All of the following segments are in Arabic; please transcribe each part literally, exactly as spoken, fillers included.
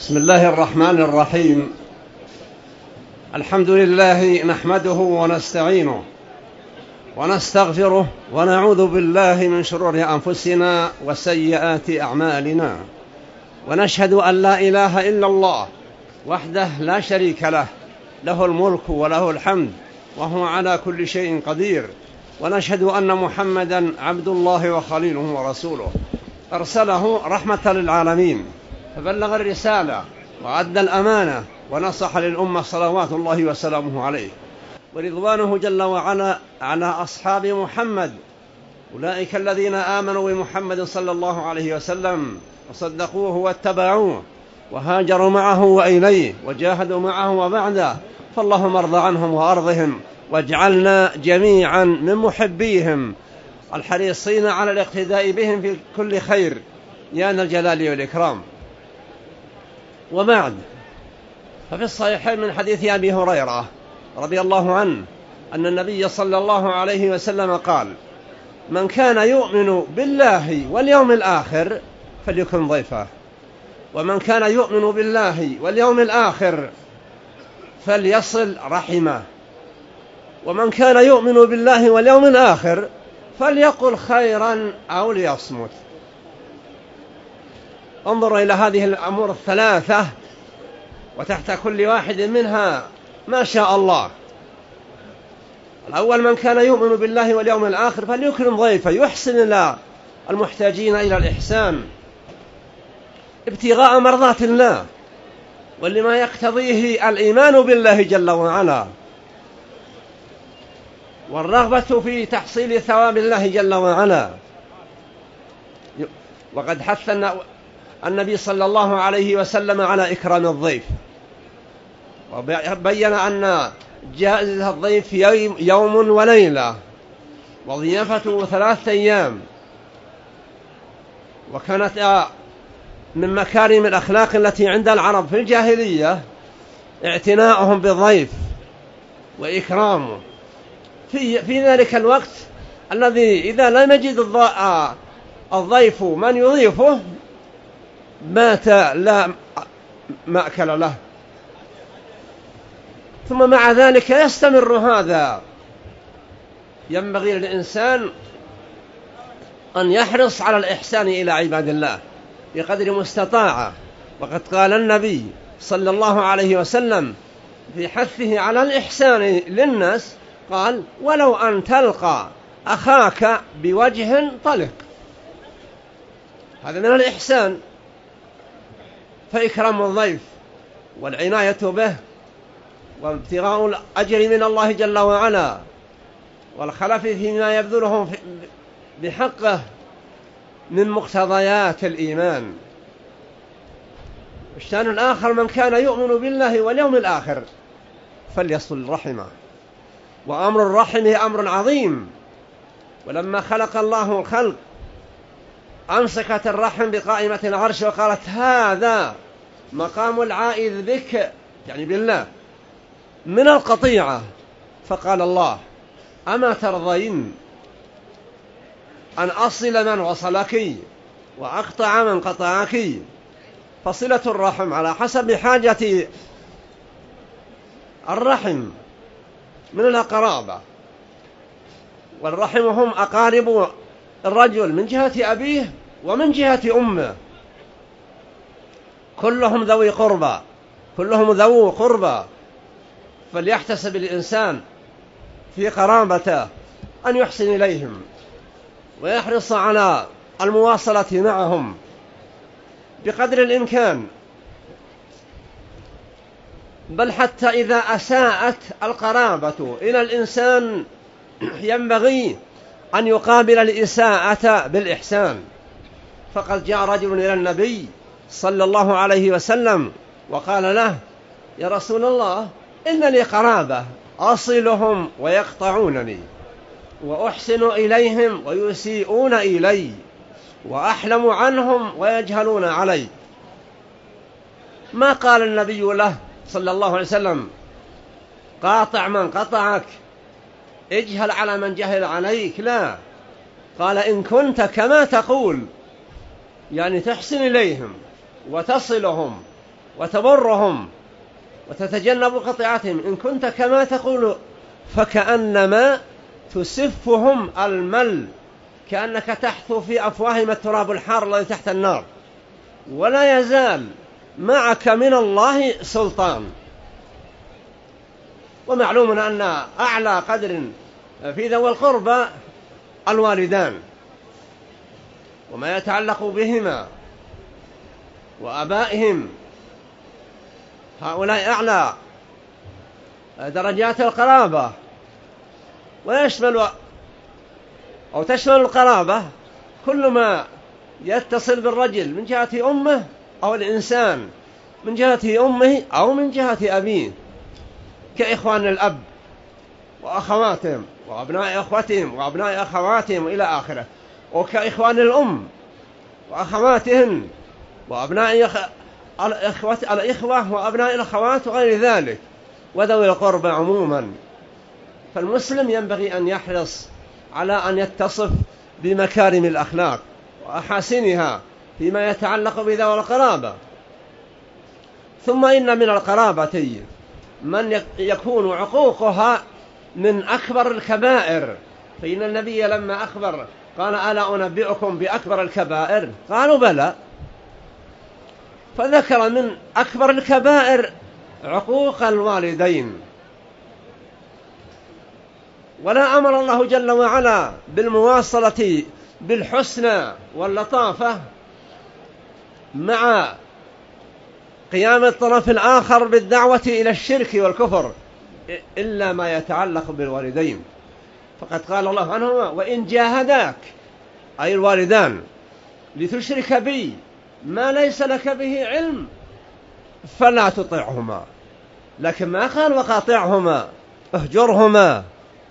بسم الله الرحمن الرحيم. الحمد لله نحمده ونستعينه ونستغفره ونعوذ بالله من شرور أنفسنا وسيئات أعمالنا، ونشهد أن لا إله إلا الله وحده لا شريك له، له الملك وله الحمد وهو على كل شيء قدير، ونشهد أن محمدا عبد الله وخليله ورسوله، أرسله رحمة للعالمين، فبلغ الرسالة وأدى الأمانة ونصح للأمة صلوات الله وسلامه عليه، ورضوانه جل وعلا على أصحاب محمد، أولئك الذين آمنوا بمحمد صلى الله عليه وسلم وصدقوه واتبعوه وهاجروا معه وإليه وجاهدوا معه وبعده، فاللهم ارض عنهم وأرضهم، واجعلنا جميعا من محبيهم الحريصين على الاقتداء بهم في كل خير يا ذا الجلال والإكرام. وبعد، ففي الصحيحين من حديث أبي هريرة رضي الله عنه أن النبي صلى الله عليه وسلم قال: من كان يؤمن بالله واليوم الآخر فليكن ضيفه، ومن كان يؤمن بالله واليوم الآخر فليصل رحمه، ومن كان يؤمن بالله واليوم الآخر فليقل خيرا أو ليصمت. انظروا إلى هذه الأمور الثلاثة، وتحت كل واحد منها ما شاء الله. الأول: من كان يؤمن بالله واليوم الآخر فليكرم ضيفه، يحسن إلى المحتاجين إلى الإحسان ابتغاء مرضات الله ولما يقتضيه الإيمان بالله جل وعلا والرغبة في تحصيل ثواب الله جل وعلا. وقد حث النبي صلى الله عليه وسلم على إكرام الضيف، وبين أن جائزة الضيف يوم وليلة وضيافته ثلاثة أيام، وكانت من مكارم الأخلاق التي عند العرب في الجاهلية اعتناؤهم بالضيف وإكرامه في, في ذلك الوقت الذي إذا لم يجد الضيف من يضيفه مات لا مأكل له. ثم مع ذلك يستمر هذا. ينبغي للإنسان أن يحرص على الإحسان إلى عباد الله بقدر مستطاعه، وقد قال النبي صلى الله عليه وسلم في حثه على الإحسان للناس، قال: ولو أن تلقى أخاك بوجه طلق. هذا من الإحسان. فإكرام الضيف والعناية به وابتغاء الأجر من الله جل وعلا والخلف فيما يبذله بحقه من مقتضيات الإيمان. الشأن الآخر: من كان يؤمن بالله واليوم الآخر فليصل رحمه. وأمر الرحم أمر عظيم، ولما خلق الله الخلق أمسكت الرحم بقائمة العرش وقالت: هذا مقام العائذ بك، يعني بالله، من القطيعة. فقال الله: أما ترضين أن أصل من وصلك وأقطع من قطعك؟ فصلة الرحم على حسب حاجة الرحم من الأقرابة، والرحم هم أقارب الرجل من جهة أبيه ومن جهة أمه، كلهم ذوي قربى، كلهم ذو قربى. فليحتسب الإنسان في قرابته أن يحسن إليهم ويحرص على المواصلة معهم بقدر الإمكان، بل حتى إذا أساءت القرابة إلى الإنسان ينبغي أن يقابل الإساءة بالإحسان. فقد جاء رجل إلى النبي صلى الله عليه وسلم وقال له: يا رسول الله، إن لي قرابة أصلهم ويقطعونني، وأحسن إليهم ويسيئون إلي، وأحلم عنهم ويجهلون علي. ما قال النبي له صلى الله عليه وسلم: قاطع من قطعك، اجهل على من جهل عليك. لا، قال: إن كنت كما تقول، يعني تحسن إليهم وتصلهم وتبرهم وتتجنب قطيعتهم. إن كنت كما تقول فكأنما تسفهم المل، كأنك تحثو في أفواههم التراب الحار الذي تحت النار، ولا يزال معك من الله سلطان. ومعلوم أن أعلى قدر في ذوي القربى الوالدان وما يتعلق بهما وأبائهم، هؤلاء أعلى درجات القرابة، ويشمل أو تشمل القرابة كل ما يتصل بالرجل من جهة أمه أو الإنسان من جهة أمه أو من جهة أبيه، كإخوان الأب وأخواتهم وأبناء أخوتهم وأبناء أخواتهم إلى آخره، وكإخوان الأم وأخواتهن وأبناء الإخوة, الإخوة وأبناء الأخوات وغير ذلك، وذوي القربى عموما. فالمسلم ينبغي أن يحرص على أن يتصف بمكارم الأخلاق وأحاسنها فيما يتعلق بذوي القرابة. ثم إن من القرابة من يكون عقوقها من أكبر الكبائر، فإن النبي لما أخبر قال ألا أنبئكم بأكبر الكبائر؟ قالوا بلى، فذكر من أكبر الكبائر عقوق الوالدين. ولا أمر الله جل وعلا بالمواصلة بالحسنى واللطافة مع قيام الطرف الآخر بالدعوة إلى الشرك والكفر إلا ما يتعلق بالوالدين، فقد قال الله عنهما وإن جاهداك أي الوالدان لتشرك بي ما ليس لك به علم فلا تطعهما، لكن ما قال وقاطعهما اهجرهما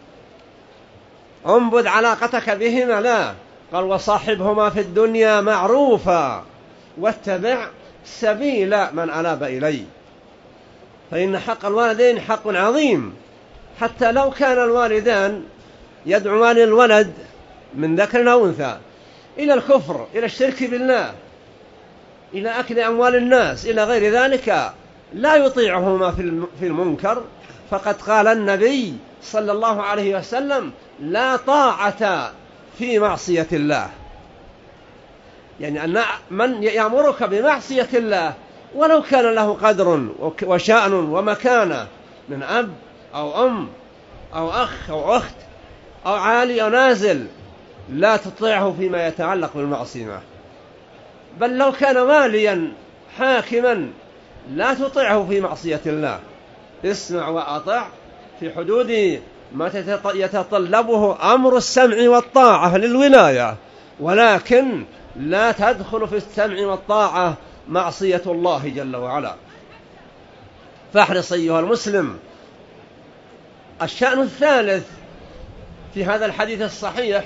انبذ علاقتك بهما، لا، قال وصاحبهما في الدنيا معروفا واتبع سبيل من أناب إلي. فإن حق الوالدين حق عظيم، حتى لو كان الوالدان يدعوان الولد من ذكر أو أنثى إلى الكفر، إلى الشرك بالله، إلى أكل أموال الناس، إلى غير ذلك، لا يطيعهما في المنكر. فقد قال النبي صلى الله عليه وسلم لا طاعة في معصية الله، يعني أن من يأمرك بمعصية الله ولو كان له قدر وشأن ومكانة من أب أو أم أو أخ أو أخت أو عالي أو نازل، لا تطيعه فيما يتعلق بالمعصية. بل لو كان واليا حاكما لا تطيعه في معصية الله، اسمع وأطع في حدود ما يتطلبه أمر السمع والطاعة للولاية، ولكن لا تدخل في السمع والطاعة معصية الله جل وعلا. فاحرص أيها المسلم. الشأن الثالث في هذا الحديث الصحيح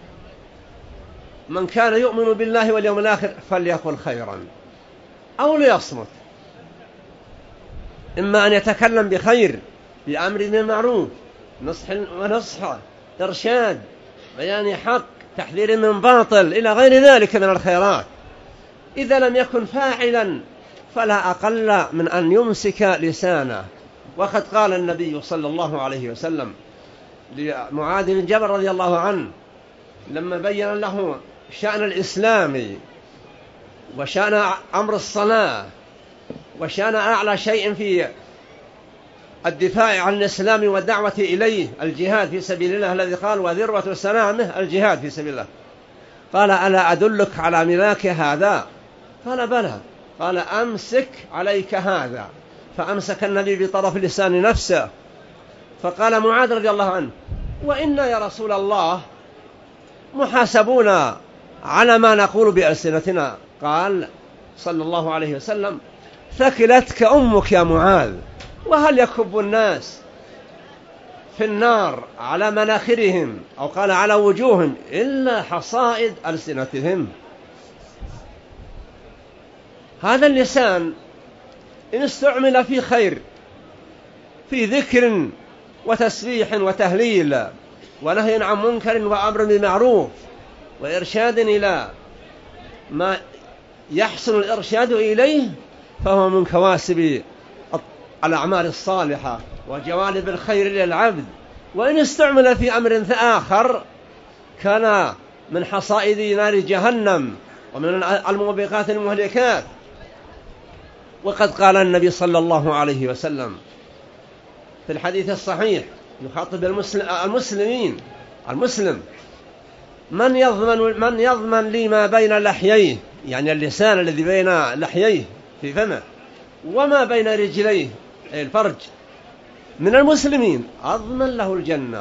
من كان يؤمن بالله واليوم الآخر فليقل خيرا أو ليصمت، إما أن يتكلم بخير بأمر بالمعروف، نصح ونصح، إرشاد، بيان حق، تحذير من باطل، إلى غير ذلك من الخيرات. إذا لم يكن فاعلا فلا أقل من أن يمسك لسانه. وقد قال النبي صلى الله عليه وسلم لمعاذ بن جبل رضي الله عنه لما بين له شأن الإسلام وشأن أمر الصلاة وشأن أعلى شيء في الدفاع عن الإسلام والدعوة إليه الجهاد في سبيل الله، الذي قال وذروة سنامه الجهاد في سبيل الله، قال ألا أدلك على ملاك هذا؟ قال بلى، قال أمسك عليك هذا، فأمسك النبي بطرف لسان نفسه. فقال معاذ رضي الله عنه وإنا يا رسول الله محاسبون على ما نقول بألسنتنا. قال صلى الله عليه وسلم ثكلتك أمك يا معاذ، وهل يكب الناس في النار على مناخرهم أو قال على وجوههم إلا حصائد ألسنتهم. هذا اللسان إن استعمل في خير، في ذكر وتسبيح وتهليل ونهي عن منكر وأمر بمعروف وإرشاد إلى ما يحسن الإرشاد إليه، فهو من كواسب الأعمال الصالحة وجوانب الخير للعبد، وإن استعمل في أمر آخر كان من حصائد نار جهنم ومن الموبقات المهلكات. وقد قال النبي صلى الله عليه وسلم في الحديث الصحيح يخاطب المسلمين المسلم: من يضمن من يضمن لي ما بين لحييه، يعني اللسان الذي بين لحييه في فمه، وما بين رجليه الفرج، من المسلمين أضمن له الجنة.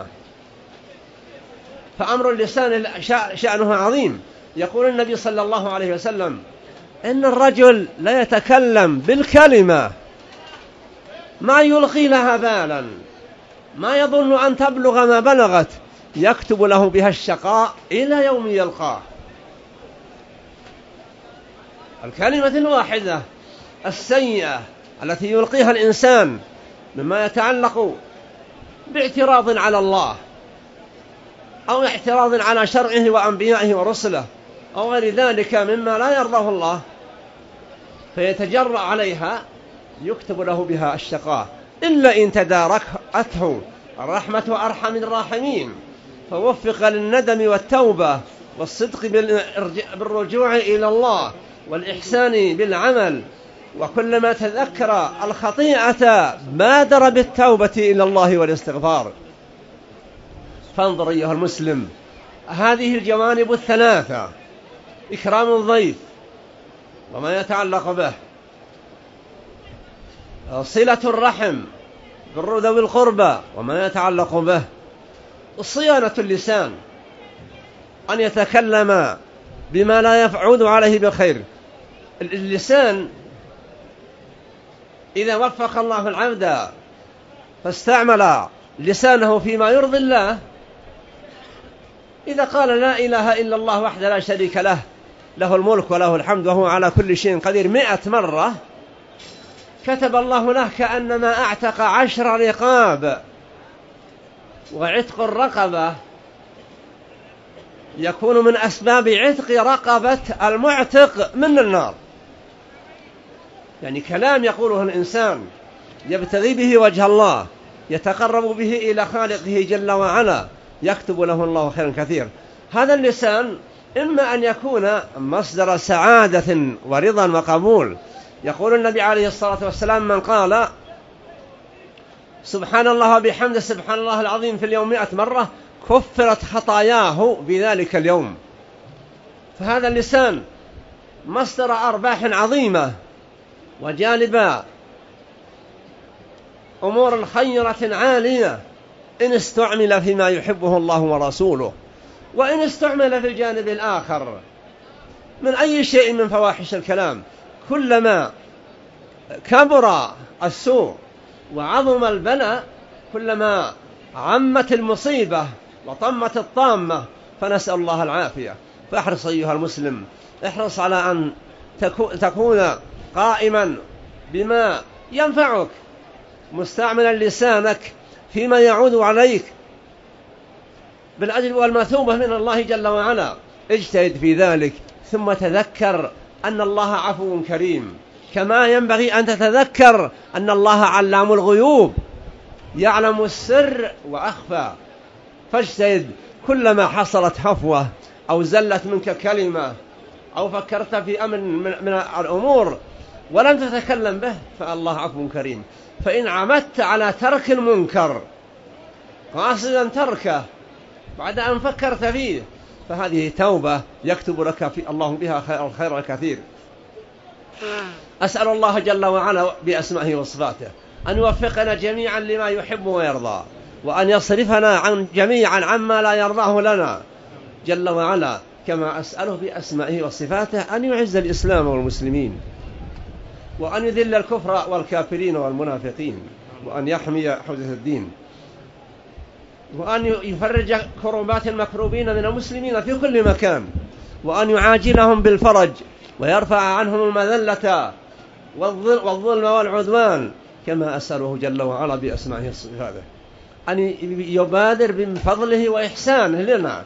فأمر اللسان شأنه عظيم. يقول النبي صلى الله عليه وسلم: إن الرجل لا يتكلم بالكلمة ما يلقي لها بالا، ما يظن أن تبلغ ما بلغت، يكتب له بها الشقاء إلى يوم يلقاه. الكلمة الواحدة السيئة التي يلقيها الإنسان مما يتعلق باعتراض على الله أو اعتراض على شرعه وأنبيائه ورسله أو غير ذلك مما لا يرضاه الله، فيتجرأ عليها، يكتب له بها الشقاء، إلا إن تداركته الرحمة أرحم الراحمين، فوفق للندم والتوبة والصدق بالرجوع إلى الله والإحسان بالعمل، وكلما تذكر الخطيئة بادر بالتوبة إلى الله والاستغفار. فانظر أيها المسلم، هذه الجوانب الثلاثة: إكرام الضيف وما يتعلق به، صلة الرحم، بر ذوي القربى وما يتعلق به، صيانة اللسان، أن يتكلم بما لا يفعود عليه بخير. اللسان إذا وفق الله العبد فاستعمل لسانه فيما يرضي الله، إذا قال لا إله إلا الله وحده لا شريك له، له الملك وله الحمد وهو على كل شيء قدير، مئة مرة، كتب الله له كأنما أعتق عشر رقاب. وعتق الرقبة يكون من أسباب عتق رقبة المعتق من النار. يعني كلام يقوله الإنسان يبتغي به وجه الله، يتقرب به إلى خالقه جل وعلا، يكتب له الله خيرا كثير. هذا اللسان إما أن يكون مصدر سعادة ورضا وقبول. يقول النبي عليه الصلاة والسلام: من قال سبحان الله وبحمده سبحان الله العظيم في اليوم مئة مرة كفرت خطاياه بذلك اليوم. فهذا اللسان مصدر أرباح عظيمة وجانب أمور خيرة عالية إن استعمل فيما يحبه الله ورسوله، وإن استعمل في الجانب الآخر من أي شيء من فواحش الكلام. كلما كبر السوء وعظم البلاء كلما عمت المصيبة وطمت الطامة، فنسأل الله العافية. فاحرص أيها المسلم، احرص على أن تكون قائما بما ينفعك، مستعملا لسانك فيما يعود عليك بالأجر والمثوبة من الله جل وعلا. اجتهد في ذلك، ثم تذكر أن الله عفو كريم، كما ينبغي أن تتذكر أن الله علام الغيوب، يعلم السر وأخفى. فاجتهد كلما حصلت هفوة أو زلت منك كلمة أو فكرت في أمر من الأمور ولم تتكلم به، فالله عفو كريم. فإن عمدت على ترك المنكر قاصدا تركه بعد أن فكرت فيه، فهذه توبة يكتب لك في الله بها خير الخير الكثير. أسأل الله جل وعلا بأسمائه وصفاته أن يوفقنا جميعا لما يحب ويرضى، وأن يصرفنا عن جميعا عما لا يرضاه لنا جل وعلا. كما أسأله بأسمائه وصفاته أن يعز الإسلام والمسلمين، وأن يذل الكفر والكافرين والمنافقين، وأن يحمي حوزة الدين، وأن يفرج كربات المكروبين من المسلمين في كل مكان، وأن يعاجلهم بالفرج ويرفع عنهم المذلة والظلم والعدوان. كما أسأله جل وعلا بأسمائه وصفاته أن يبادر بفضله وإحسانه لنا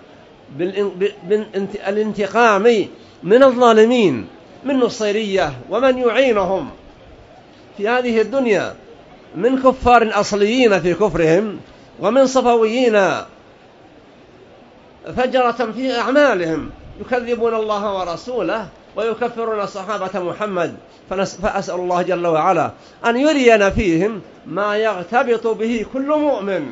بالانتقام من الظالمين من نصيرية ومن يعينهم في هذه الدنيا من كفار أصليين في كفرهم ومن صفويين فجرة في أعمالهم يكذبون الله ورسوله ويكفرون صحابة محمد. فأسأل الله جل وعلا أن يرينا فيهم ما يغتبط به كل مؤمن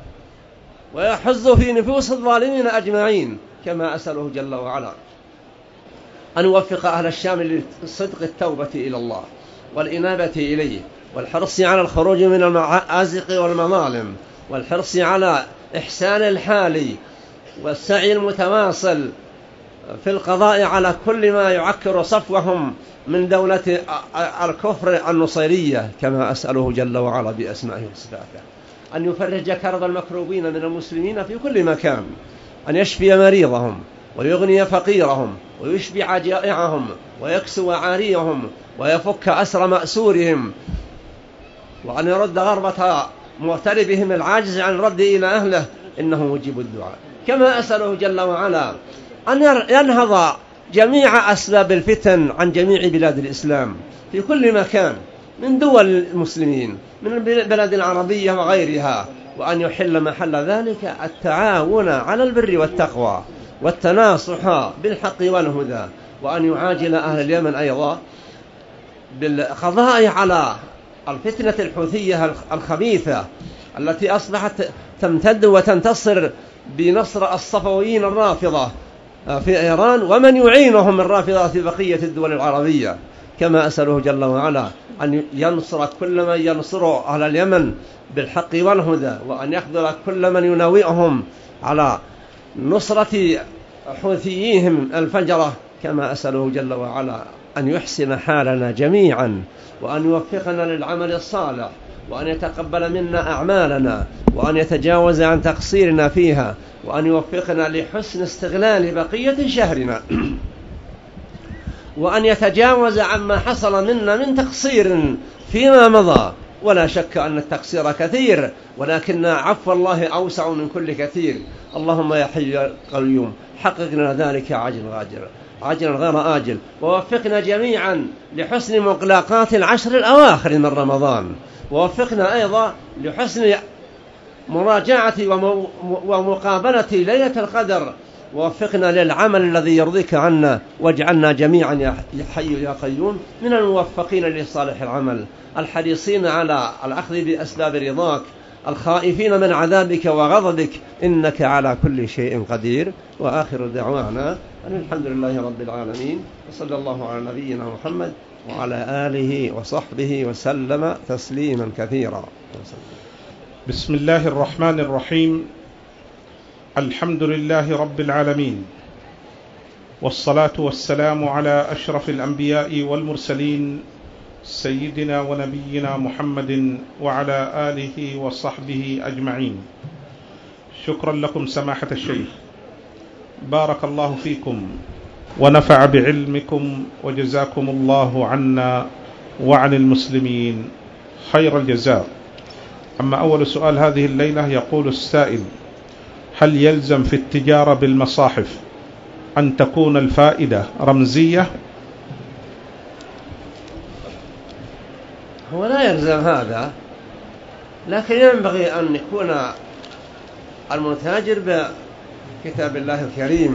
ويحز في نفوس الظالمين أجمعين، كما أسأله جل وعلا أن يوفق أهل الشام لصدق التوبة إلى الله والإنابة إليه والحرص على الخروج من المآزق والمظالم والحرص على إحسان الحال والسعي المتواصل في القضاء على كل ما يعكر صفوهم من دولة الكفر النصيرية، كما أسأله جل وعلا بأسمائه وصفاته أن يفرج كرب المكروبين من المسلمين في كل مكان، أن يشفي مريضهم ويغني فقيرهم ويشبع جائعهم ويكسو عاريهم ويفك أسر مأسورهم، وأن يرد غربة مغتربهم العاجز عن الرد إلى أهله، إنه مجيب الدعاء. كما أسأله جل وعلا أن ينهض جميع أسباب الفتن عن جميع بلاد الإسلام في كل مكان من دول المسلمين من البلاد العربية وغيرها، وأن يحل محل ذلك التعاون على البر والتقوى والتناصح بالحق والهدى، وأن يعاجل أهل اليمن أيضا بالقضاء على الفتنة الحوثية الخبيثة التي أصبحت تمتد وتنتصر بنصر الصفويين الرافضة في إيران ومن يعينهم من رافضة في بقية الدول العربية. كما أسأله جل وعلا أن ينصر كل من ينصر أهل اليمن بالحق والهدى، وأن يخذل كل من يناوئهم على نصرة حوثيهم الفجرة. كما أسأله جل وعلا أن يحسن حالنا جميعا وأن يوفقنا للعمل الصالح وأن يتقبل منا أعمالنا وأن يتجاوز عن تقصيرنا فيها وأن يوفقنا لحسن استغلال بقية شهرنا وأن يتجاوز عما حصل منا من تقصير فيما مضى. ولا شك أن التقصير كثير ولكن عفو الله أوسع من كل كثير. اللهم يا حي يا قيوم حقق لنا ذلك عاجل غاجل عاجلا غير آجل، ووفقنا جميعا لحسن مقلاقات العشر الأواخر من رمضان، ووفقنا أيضا لحسن مراجعة ومقابلة ليلة القدر، ووفقنا للعمل الذي يرضيك عنا، واجعلنا جميعا يا حي يا قيوم من الموفقين لصالح العمل الحريصين على الأخذ بأسباب رضاك الخائفين من عذابك وغضبك، إنك على كل شيء قدير. وآخر دعوانا أن الحمد لله رب العالمين، وصلى الله على نبينا محمد وعلى آله وصحبه وسلم تسليما كثيرا. بسم الله الرحمن الرحيم. الحمد لله رب العالمين، والصلاة والسلام على أشرف الأنبياء والمرسلين سيدنا ونبينا محمد وعلى آله وصحبه أجمعين. شكرا لكم سماحة الشيخ، بارك الله فيكم ونفع بعلمكم وجزاكم الله عنا وعن المسلمين خير الجزاء. أما أول سؤال هذه الليلة، يقول السائل: هل يلزم في التجارة بالمصاحف أن تكون الفائدة رمزية؟ هو لا يلزم هذا، لكن ينبغي أن يكون المتاجر بكتاب الله الكريم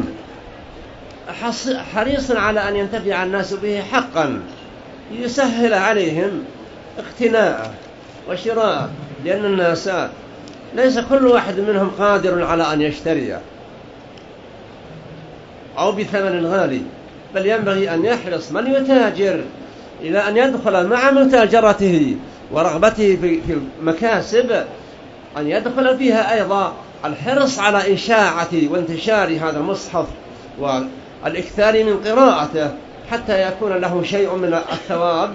حريصا على أن ينتفع الناس به حقا، يسهل عليهم اقتناءه وشراءه، لأن الناس ليس كل واحد منهم قادر على أن يشتريه أو بثمن غالي، بل ينبغي أن يحرص من يتاجر إلى أن يدخل مع متاجرته ورغبته في المكاسب أن يدخل فيها أيضا الحرص على إشاعة وانتشار هذا المصحف والإكثار من قراءته حتى يكون له شيء من الثواب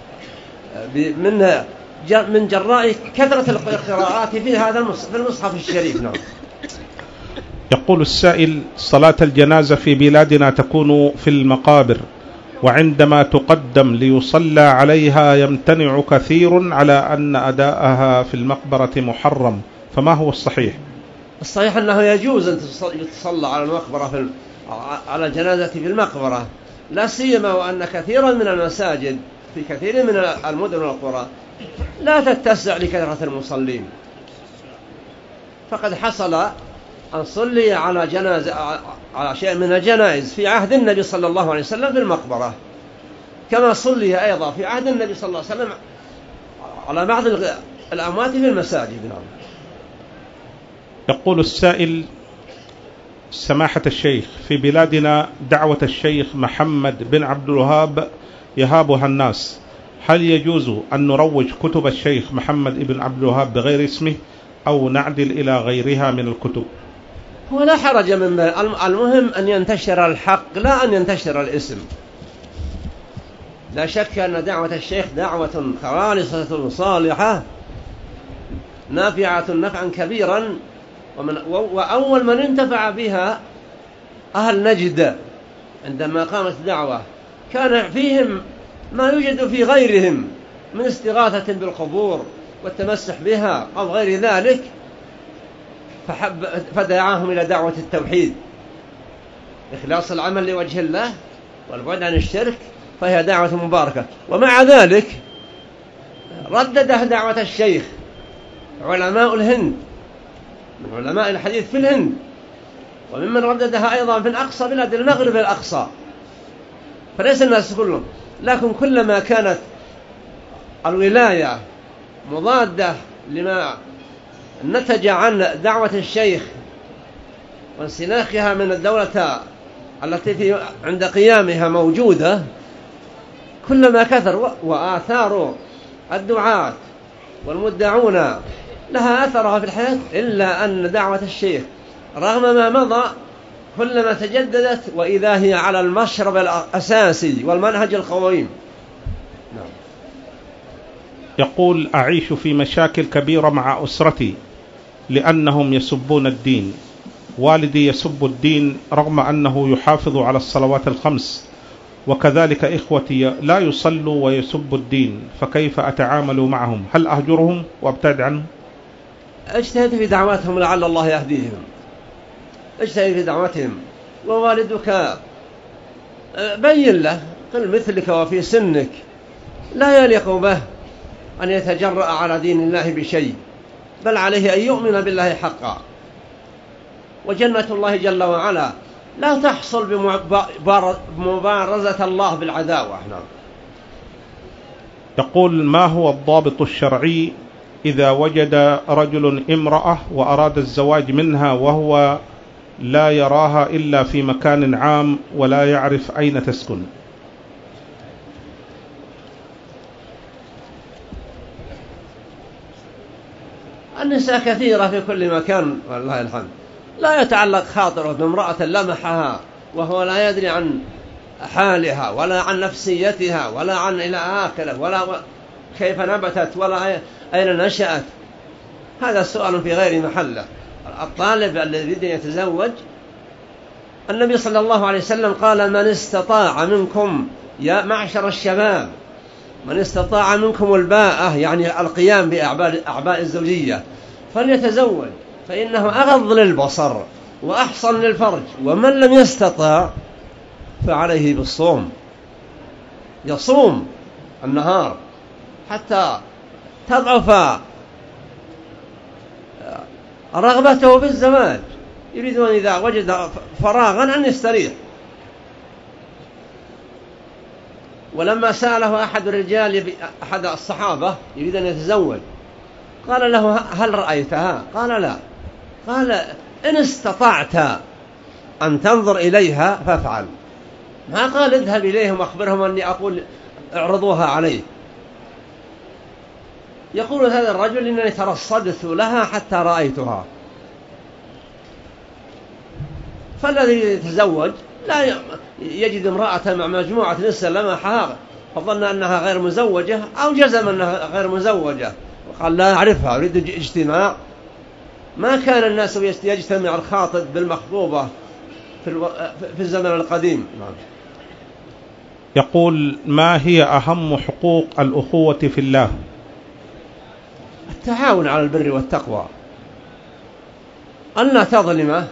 من من جراء كثرة القراءات في هذا المصحف الشريف. نعم. يقول السائل: صلاة الجنازة في بلادنا تكون في المقابر، وعندما تقدم ليصلى عليها يمتنع كثير على أن أداءها في المقبرة محرم، فما هو الصحيح؟ الصحيح أنه يجوز أن تصلى على المقبرة في على الجنازة في المقبرة، لا سيما وأن كثيرا من المساجد في كثير من المدن والقرى لا تتسع لكثرة المصلين، فقد حصل أن صلي على جنازة على شيء من الجنائز في عهد النبي صلى الله عليه وسلم في المقبرة، كما صلي أيضا في عهد النبي صلى الله عليه وسلم على بعض الأموات في المساجد. يقول السائل: سماحة الشيخ، في بلادنا دعوة الشيخ محمد بن عبد الوهاب يهابها الناس، هل يجوز أن نروج كتب الشيخ محمد بن عبد الوهاب بغير اسمه أو نعدل إلى غيرها من الكتب؟ هو لا حرج من المهم أن ينتشر الحق لا أن ينتشر الاسم. لا شك أن دعوة الشيخ دعوة خالصة صالحة نافعة نفعا كبيرا، ومن وأول من انتفع بها أهل نجد عندما قامت الدعوة، كان فيهم ما يوجد في غيرهم من استغاثة بالقبور والتمسح بها أو غير ذلك، فحب فدعاهم إلى دعوة التوحيد، إخلاص العمل لوجه الله والبعد عن الشرك، فهي دعوة مباركة. ومع ذلك ردده دعوة الشيخ علماء الهند من علماء الحديث في الهند، وممن رددها أيضا في الأقصى بلاد المغرب الأقصى، فليس الناس كلهم، لكن كلما كانت الولاية مضادة لما نتج عن دعوة الشيخ وانسلاخها من الدولة التي في عند قيامها موجودة، كلما كثر، وآثار الدعاة والمدعون لها أثرها في الحياة، إلا أن دعوة الشيخ رغم ما مضى كلما تجددت، وإذا هي على المشرب الأساسي والمنهج القويم. نعم. يقول: أعيش في مشاكل كبيرة مع أسرتي لأنهم يسبون الدين، والدي يسب الدين رغم أنه يحافظ على الصلوات الخمس، وكذلك إخوتي لا يصلوا ويسب الدين، فكيف أتعامل معهم؟ هل أهجرهم وأبتعد عنهم؟ اجتهد في دعواتهم لعل الله يهديهم، اجتهد في دعوتهم، ووالدك بين له قل مثلك وفي سنك لا يليق به أن يتجرأ على دين الله بشيء، بل عليه أن يؤمن بالله حقا، وجنة الله جل وعلا لا تحصل بمبارزة الله بالعداوة. يقول: ما هو الضابط الشرعي إذا وجد رجل امرأة وأراد الزواج منها وهو لا يراها إلا في مكان عام ولا يعرف أين تسكن؟ النساء كثيرة في كل مكان والله الحمد، لا يتعلق خاطره بامرأة لمحها وهو لا يدري عن حالها ولا عن نفسيتها ولا عن إلى آخره ولا كيف نبتت ولا أين نشأت. هذا السؤال في غير محله. الطالب الذي يريد يتزوج، النبي صلى الله عليه وسلم قال: من استطاع منكم يا معشر الشباب من استطاع منكم الباءة، يعني القيام بأعباء الزوجية، فليتزوج، فإنه أغض للبصر وأحصن للفرج، ومن لم يستطع فعليه بالصوم، يصوم النهار حتى تضعف رغبته في الزواج، يريد أن إذا وجد فراغا أن يستريح. ولما سأله أحد الرجال أحد الصحابة يريد أن يتزوج، قال له: هل رأيتها؟ قال: لا. قال: إن استطعت أن تنظر إليها فافعل. ما قال اذهب إليهم واخبرهم أني أقول اعرضوها عليه. يقول هذا الرجل: إنني ترصدت لها حتى رأيتها. فالذي يتزوج لا يجد امرأة مع مجموعة نساء لمحها فظن أنها غير مزوجة أو جزم أنها غير مزوجة وقال لا أعرفها أريد اجتماع. ما كان الناس يجتمع الخاطب بالمخطوبة في الزمن القديم. يقول: ما هي أهم حقوق الأخوة في الله؟ التعاون على البر والتقوى، أن لا تظلمه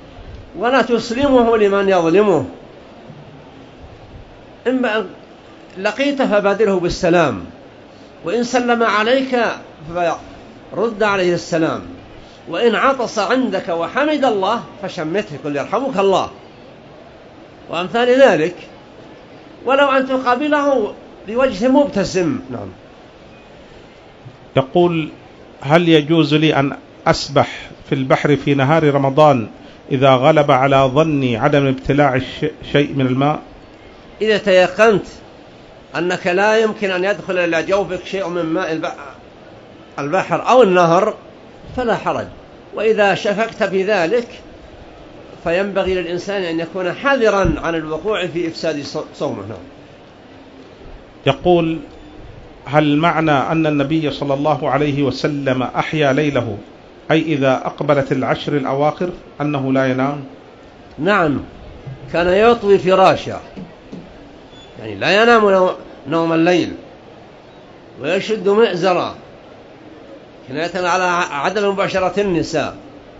ولا تسلمه لمن يظلمه، لقيته فبادره بالسلام، وإن سلم عليك فرد عليه السلام، وإن عطس عندك وحمد الله فشمته، قل يرحمك الله، وأمثال ذلك، ولو أن تقابله بوجه مبتسم. نعم. يقول: هل يجوز لي أن أسبح في البحر في نهار رمضان إذا غلب على ظني عدم ابتلاع شيء من الماء؟ إذا تيقنت أنك لا يمكن أن يدخل إلى جوفك شيء من ماء البحر أو النهر فلا حرج، وإذا شككت في ذلك فينبغي للإنسان أن يكون حذرا عن الوقوع في إفساد صومه. يقول: هل معنى أن النبي صلى الله عليه وسلم أحيا ليله أي إذا أقبلت العشر الأواخر أنه لا ينام؟ نعم، كان يطوي فراشه، يعني لا ينام نوم الليل، ويشد مئزرة كناية على عدم مباشرة النساء.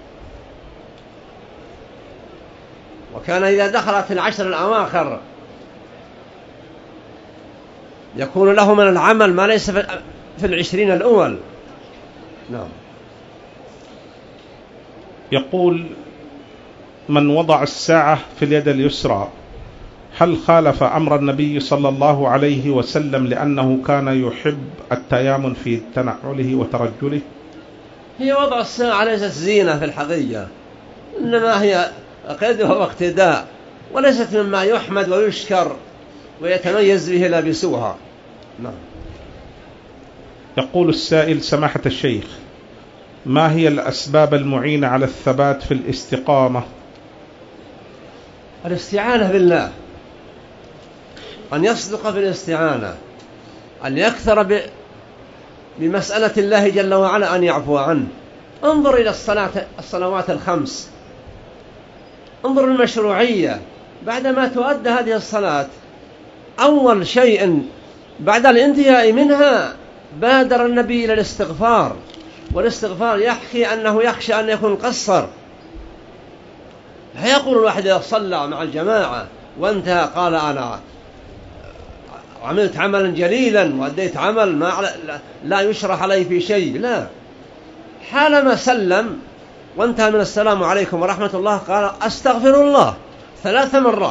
وكان إذا دخلت العشر الأواخر يكون له من العمل ما ليس في العشرين الأول. نعم. يقول: من وضع الساعة في اليد اليسرى هل خالف أمر النبي صلى الله عليه وسلم لأنه كان يحب التيامن في تنعله وترجله؟ هي وضع الساعة ليست زينة في الحقيقة، إنما هي قيدها واقتداء، وليست مما يحمد ويشكر ويتميز به لابسوها. نعم. يقول السائل: سماحة الشيخ، ما هي الأسباب المعينة على الثبات في الاستقامة؟ الاستعانة بالله، أن يصدق في الاستعانة، أن يكثر بمسألة الله جل وعلا أن يعفو عنه. انظر إلى الصلاة الصلوات الخمس، انظر المشروعية. بعدما تؤدى هذه الصلاة أول شيء بعد الانتهاء منها بادر النبي إلى الاستغفار، والاستغفار يحكي أنه يخشى أن يكون قصر. لا يقول الواحد إذا صلى مع الجماعة وانتهى قال أنا عملت عملا جليلا وأديت عمل ما لا يشرح عليه في شيء، لا، حالما سلم وانتهى من السلام عليكم ورحمة الله قال أستغفر الله ثلاث مرات.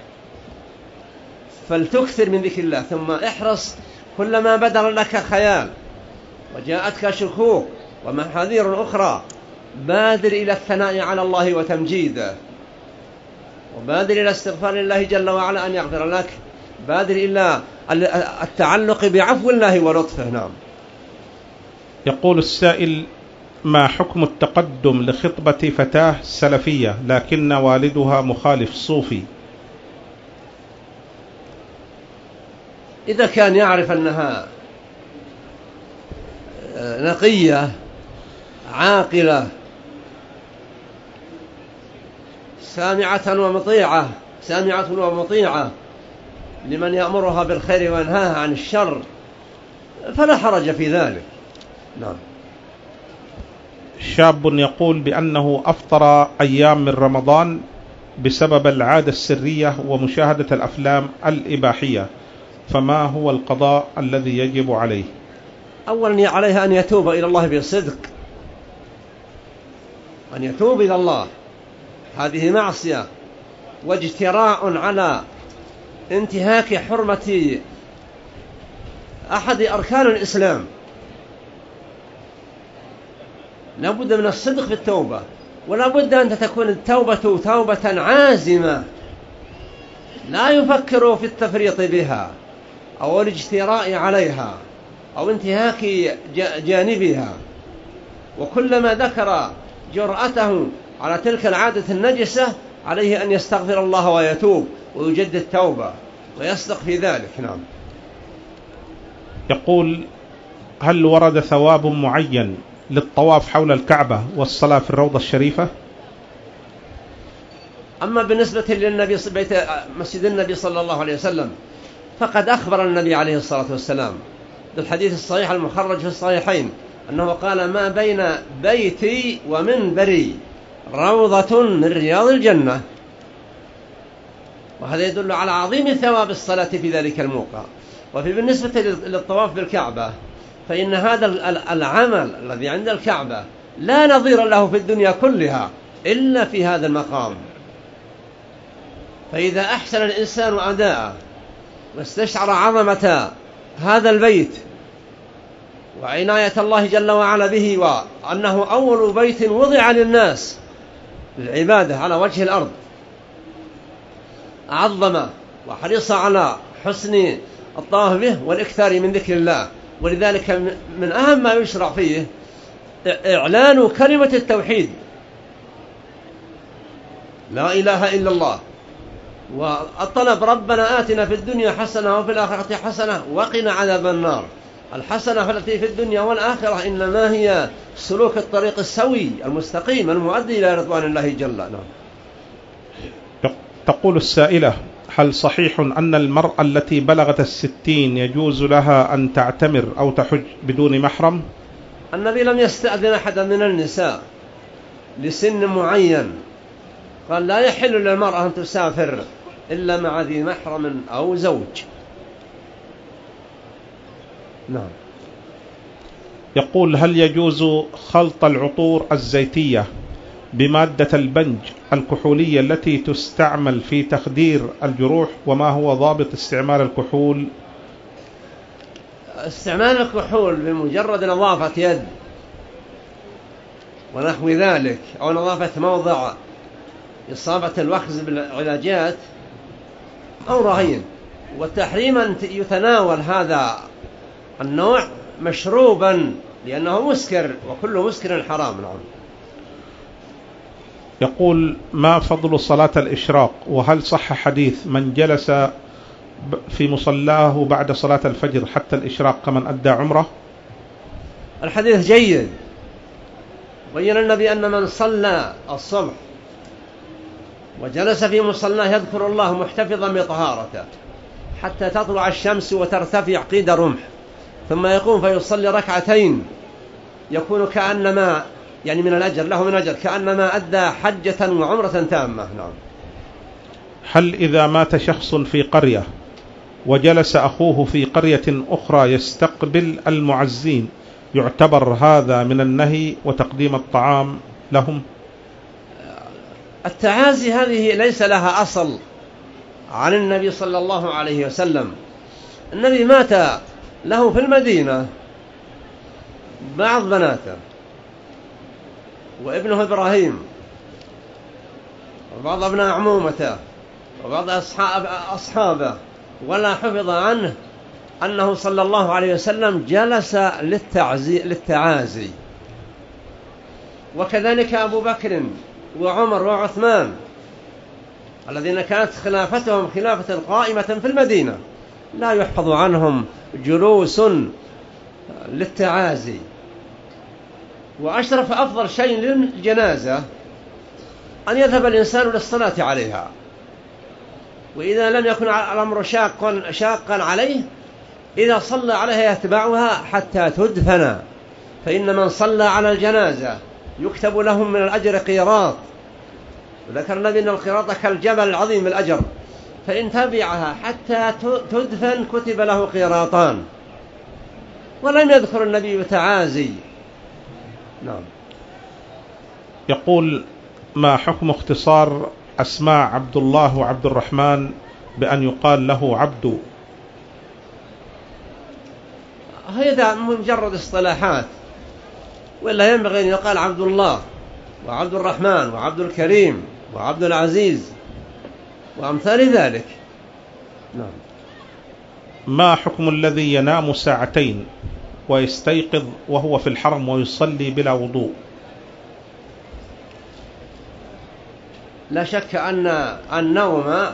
فلتكثر من ذكر الله، ثم احرص كلما بدر لك خيال وجاءتك شكوك ومحاذير أخرى بادر إلى الثناء على الله وتمجيده، وبادر إلى استغفار الله جل وعلا أن يغفر لك، بادر إلى التعلق بعفو الله ولطفه. نعم. يقول السائل: ما حكم التقدم لخطبة فتاة سلفية لكن والدها مخالف صوفي؟ إذا كان يعرف أنها نقية عاقلة سامعة ومطيعة سامعة ومطيعة لمن يأمرها بالخير وينهاها عن الشر فلا حرج في ذلك. نعم. شاب يقول بأنه أفطر أيام من رمضان بسبب العادة السرية ومشاهدة الأفلام الإباحية، فما هو القضاء الذي يجب عليه؟ أولا عليها أن يتوب إلى الله بصدق، أن يتوب إلى الله، هذه معصية واجتراء على انتهاك حرمة أحد أركان الإسلام. لا بد من الصدق في التوبة، ولا بد أن تكون التوبة توبة عازمة لا يفكر في التفريط بها أو الاجتراء عليها أو انتهاك جانبها. وكلما ذكر جرأته على تلك العادة النجسة عليه أن يستغفر الله ويتوب ويجدد التوبة ويصدق في ذلك. نعم. يقول: هل ورد ثواب معين للطواف حول الكعبة والصلاة في الروضة الشريفة؟ أما بالنسبة للنبي بيت مسجد النبي صلى الله عليه وسلم فقد أخبر النبي عليه الصلاة والسلام بالحديث الصحيح المخرج في الصحيحين أنه قال: ما بين بيتي ومنبري روضة من رياض الجنة. وهذا يدل على عظيم ثواب الصلاة في ذلك الموقع. وفي بالنسبة للطواف بالكعبة فإن هذا العمل الذي عند الكعبة لا نظير له في الدنيا كلها إلا في هذا المقام. فإذا أحسن الإنسان أداءه واستشعر عظمة هذا البيت وعناية الله جل وعلا به وأنه أول بيت وضع للناس للعبادة على وجه الأرض عظم وحرص على حسن الطواف به والإكثار من ذكر الله. ولذلك من أهم ما يشرع فيه إعلان كلمة التوحيد لا إله إلا الله، والطلب ربنا آتنا في الدنيا حسنة وفي الآخرة حسنة وقنا عذاب النار. الحسنة التي في الدنيا والآخرة إنما هي سلوك الطريق السوي المستقيم المؤدي إلى رضوان الله جل وعلا. تقول السائلة: هل صحيح أن المرأة التي بلغت الستين يجوز لها أن تعتمر أو تحج بدون محرم؟ النبي لم يستأذن أحدا من النساء لسن معين، قال لا يحل للمرأة أن تسافر إلا مع ذي محرم أو زوج. نعم. يقول: هل يجوز خلط العطور الزيتية بمادة البنج الكحولية التي تستعمل في تخدير الجروح، وما هو ضابط استعمال الكحول؟ استعمال الكحول بمجرد نظافة يد ونحو ذلك أو نظافة موضع إصابة الوخز بالعلاجات أو رهين، والتحريم أن يتناول هذا النوع مشروبا لأنه مسكر وكل مسكر حرام. نعم. يقول: ما فضل صلاة الإشراق؟ وهل صح حديث من جلس في مصلاه بعد صلاة الفجر حتى الإشراق كمن أدى عمره؟ الحديث جيد. بين النبي أن من صلى الصبح وجلس في مصلاه يذكر الله محتفظا بطهارته حتى تطلع الشمس وترتفع قيد رمح، ثم يقوم فيصلي ركعتين يكون كأنما يعني من الأجر له من أجر كأنما أدى حجة وعمرة تامة. نعم. هل إذا مات شخص في قرية وجلس أخوه في قرية أخرى يستقبل المعزين يعتبر هذا من النهي وتقديم الطعام لهم؟ التعازي هذه ليس لها أصل عن النبي صلى الله عليه وسلم. النبي مات له في المدينة بعض بناته وابنه إبراهيم وبعض أبناء عمومته وبعض أصحاب أصحابه، ولا حفظ عنه أنه صلى الله عليه وسلم جلس للتعازي. وكذلك أبو بكر وعمر وعثمان الذين كانت خلافتهم خلافة قائمة في المدينة لا يحفظ عنهم جلوس للتعازي. وأشرف أفضل شيء للجنازة أن يذهب الإنسان للصلاة عليها، وإذا لم يكن الأمر شاقا شاقا عليه إذا صلى عليها يتبعها حتى تدفن، فإن من صلى على الجنازة يكتب لهم من الأجر قيراط. وذكر النبي أن القيراط كالجبل العظيم الأجر، فإن تبعها حتى تدفن كتب له قيراطان. ولم يذكر النبي تعازي. نعم. يقول: ما حكم اختصار أسماء عبد الله وعبد الرحمن بأن يقال له عبد؟ هذا مجرد اصطلاحات، ولا ينبغي أن يقال عبد الله وعبد الرحمن وعبد الكريم وعبد العزيز وأمثال ذلك. نعم. ما حكم الذي ينام ساعتين ويستيقظ وهو في الحرم ويصلي بلا وضوء؟ لا شك أن النوم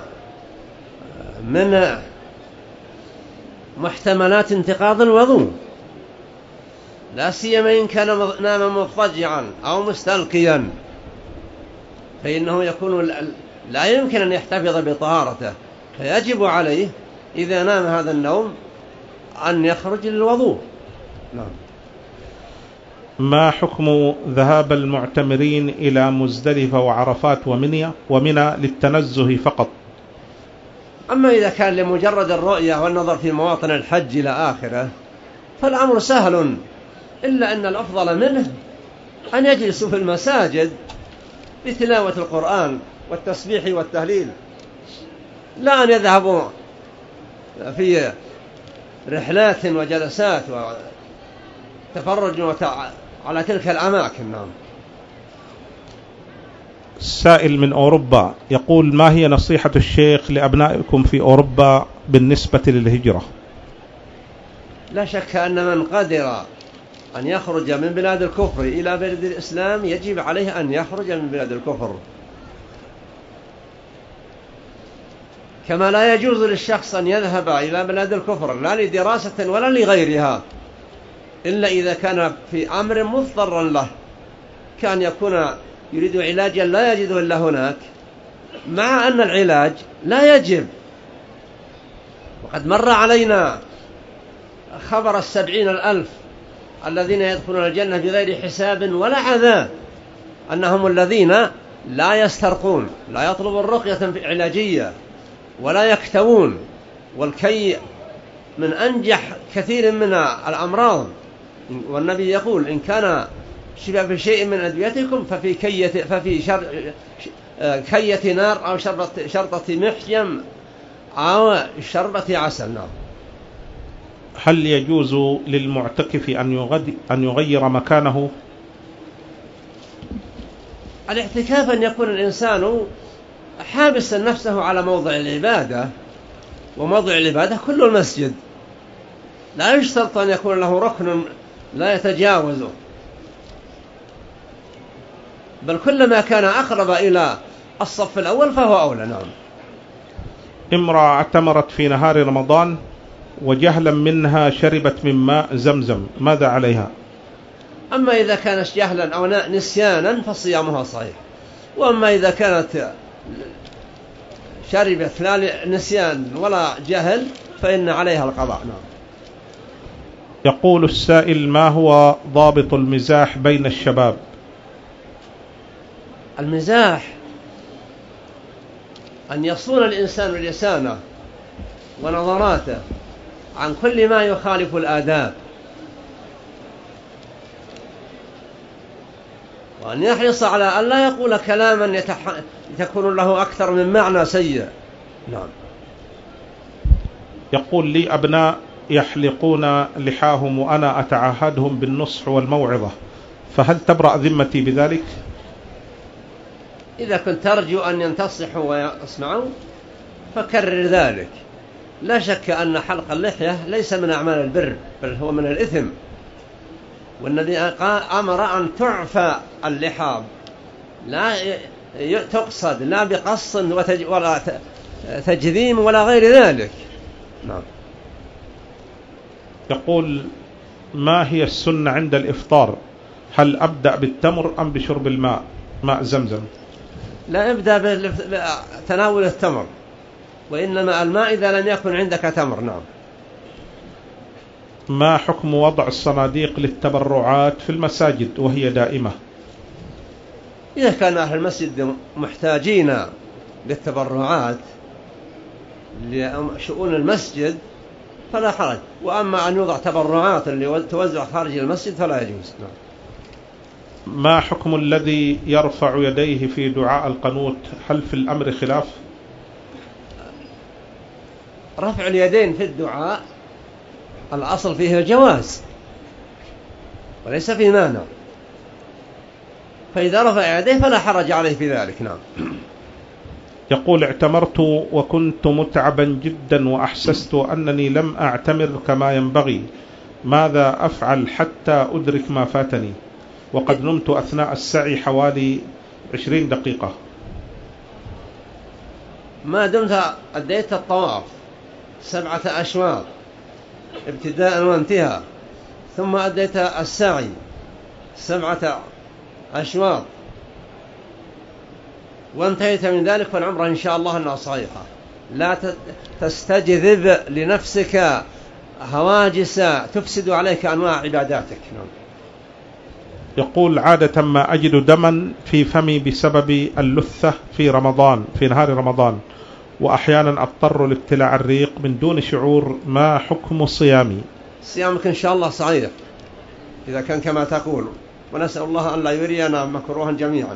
من محتملات انتقاض الوضوء، لا سيما إن كان نام مضطجعا أو مستلقيا، فإنه يكون لا يمكن أن يحتفظ بطهارته، فيجب عليه إذا نام هذا النوم أن يخرج للوضوء. نعم. ما حكم ذهاب المعتمرين إلى مزدلفة وعرفات ومنى ومنى للتنزه فقط؟ أما إذا كان لمجرد الرؤية والنظر في مواطن الحج إلى آخره فالأمر سهل، إلا أن الأفضل منه أن يجلسوا في المساجد بتلاوة القرآن والتسبيح والتهليل، لا أن يذهبوا في رحلات وجلسات وتفرج على تلك الأماكن. نعم. السائل من أوروبا يقول: ما هي نصيحة الشيخ لأبنائكم في أوروبا بالنسبة للهجرة؟ لا شك أن من قدر أن يخرج من بلاد الكفر إلى بلاد الإسلام يجب عليه أن يخرج من بلاد الكفر، كما لا يجوز للشخص أن يذهب إلى بلاد الكفر لا لدراسة ولا لغيرها، إلا إذا كان في أمر مضطر له، كان يكون يريد علاجا لا يجده إلا هناك، مع أن العلاج لا يجب. وقد مر علينا خبر السبعين الألف الذين يدخلون الجنة بغير حساب ولا عذاب، أنهم الذين لا يسترقون، لا يطلبون رقية علاجية ولا يكتوون، والكي من أنجح كثير من الأمراض. والنبي يقول: إن كان شبه في شيء من أدويتكم ففي كية, ففي شر كية نار أو شربة, شرطة محجم أو شربة عسل. نار. هل يجوز للمعتكف أن يغير مكانه؟ الاعتكاف أن يكون الإنسان حابسا نفسه على موضع العبادة، وموضع العبادة كل المسجد، لا يشترط أن يكون له ركن لا يتجاوزه، بل كلما كان أقرب إلى الصف الأول فهو أولى. نعم. امرأة اعتمرت في نهار رمضان وجهلا منها شربت من ماء زمزم، ماذا عليها؟ أما إذا كانت جهلا أو نسيانا فصيامها صحيح، وأما إذا كانت شربت لا نسيان ولا جهل فإن عليها القضاء. نعم. يقول السائل: ما هو ضابط المزاح بين الشباب؟ المزاح أن يصون الإنسان لسانه ونظراته عن كل ما يخالف الآداب، وأن يحرص على أن لا يقول كلاما يتح... تكون له أكثر من معنى سيء. نعم. يقول لي أبناء يحلقون لحاهم وأنا أتعهدهم بالنصح والموعظة، فهل تبرأ ذمتي بذلك؟ إذا كنت ترجو أن ينتصحوا ويسمعوا فكرر ذلك. لا شك أن حلق اللحية ليس من أعمال البر، بل هو من الإثم، والنبي أمر أن تعفى اللحاب، لا تقصد لا بقص ولا تجذيم ولا غير ذلك. نعم. يقول: ما هي السنة عند الإفطار؟ هل أبدأ بالتمر أم بشرب الماء ماء زمزم؟ لا ابدأ بتناول التمر، وإنما الماء إذا لم يكن عندك تمر. نعم. ما حكم وضع الصناديق للتبرعات في المساجد وهي دائمة؟ إذا كان أهل المسجد محتاجين للتبرعات لشؤون المسجد فلا حرج، وأما أن يوضع تبرعات اللي توزع خارج المسجد فلا يجوز. نعم. ما حكم الذي يرفع يديه في دعاء القنوت؟ هل في الأمر خلاف؟ رفع اليدين في الدعاء الأصل فيه الجواز وليس فيه مانع، فإذا رفع يديه فلا حرج عليه في ذلك. نعم. يقول: اعتمرت وكنت متعبا جدا وأحسست أنني لم أعتمر كما ينبغي، ماذا أفعل حتى أدرك ما فاتني؟ وقد نمت أثناء السعي حوالي عشرين دقيقة. ما دمت أديت الطواف سبعة أشواط ابتداء وانتهاء، ثم أديت السعي سبعة أشواط وانتهيت من ذلك فالعمرة إن شاء الله أنها صحيحة. لا تستجذب لنفسك هواجس تفسد عليك أنواع عباداتك. نعم. يقول: عادة ما أجد دما في فمي بسبب اللثة في رمضان في نهار رمضان، وأحيانا أضطر لابتلاع الريق من دون شعور، ما حكم صيامي؟ صيامك إن شاء الله صحيح إذا كان كما تقول، ونسأل الله أن لا يرينا مكروها جميعا.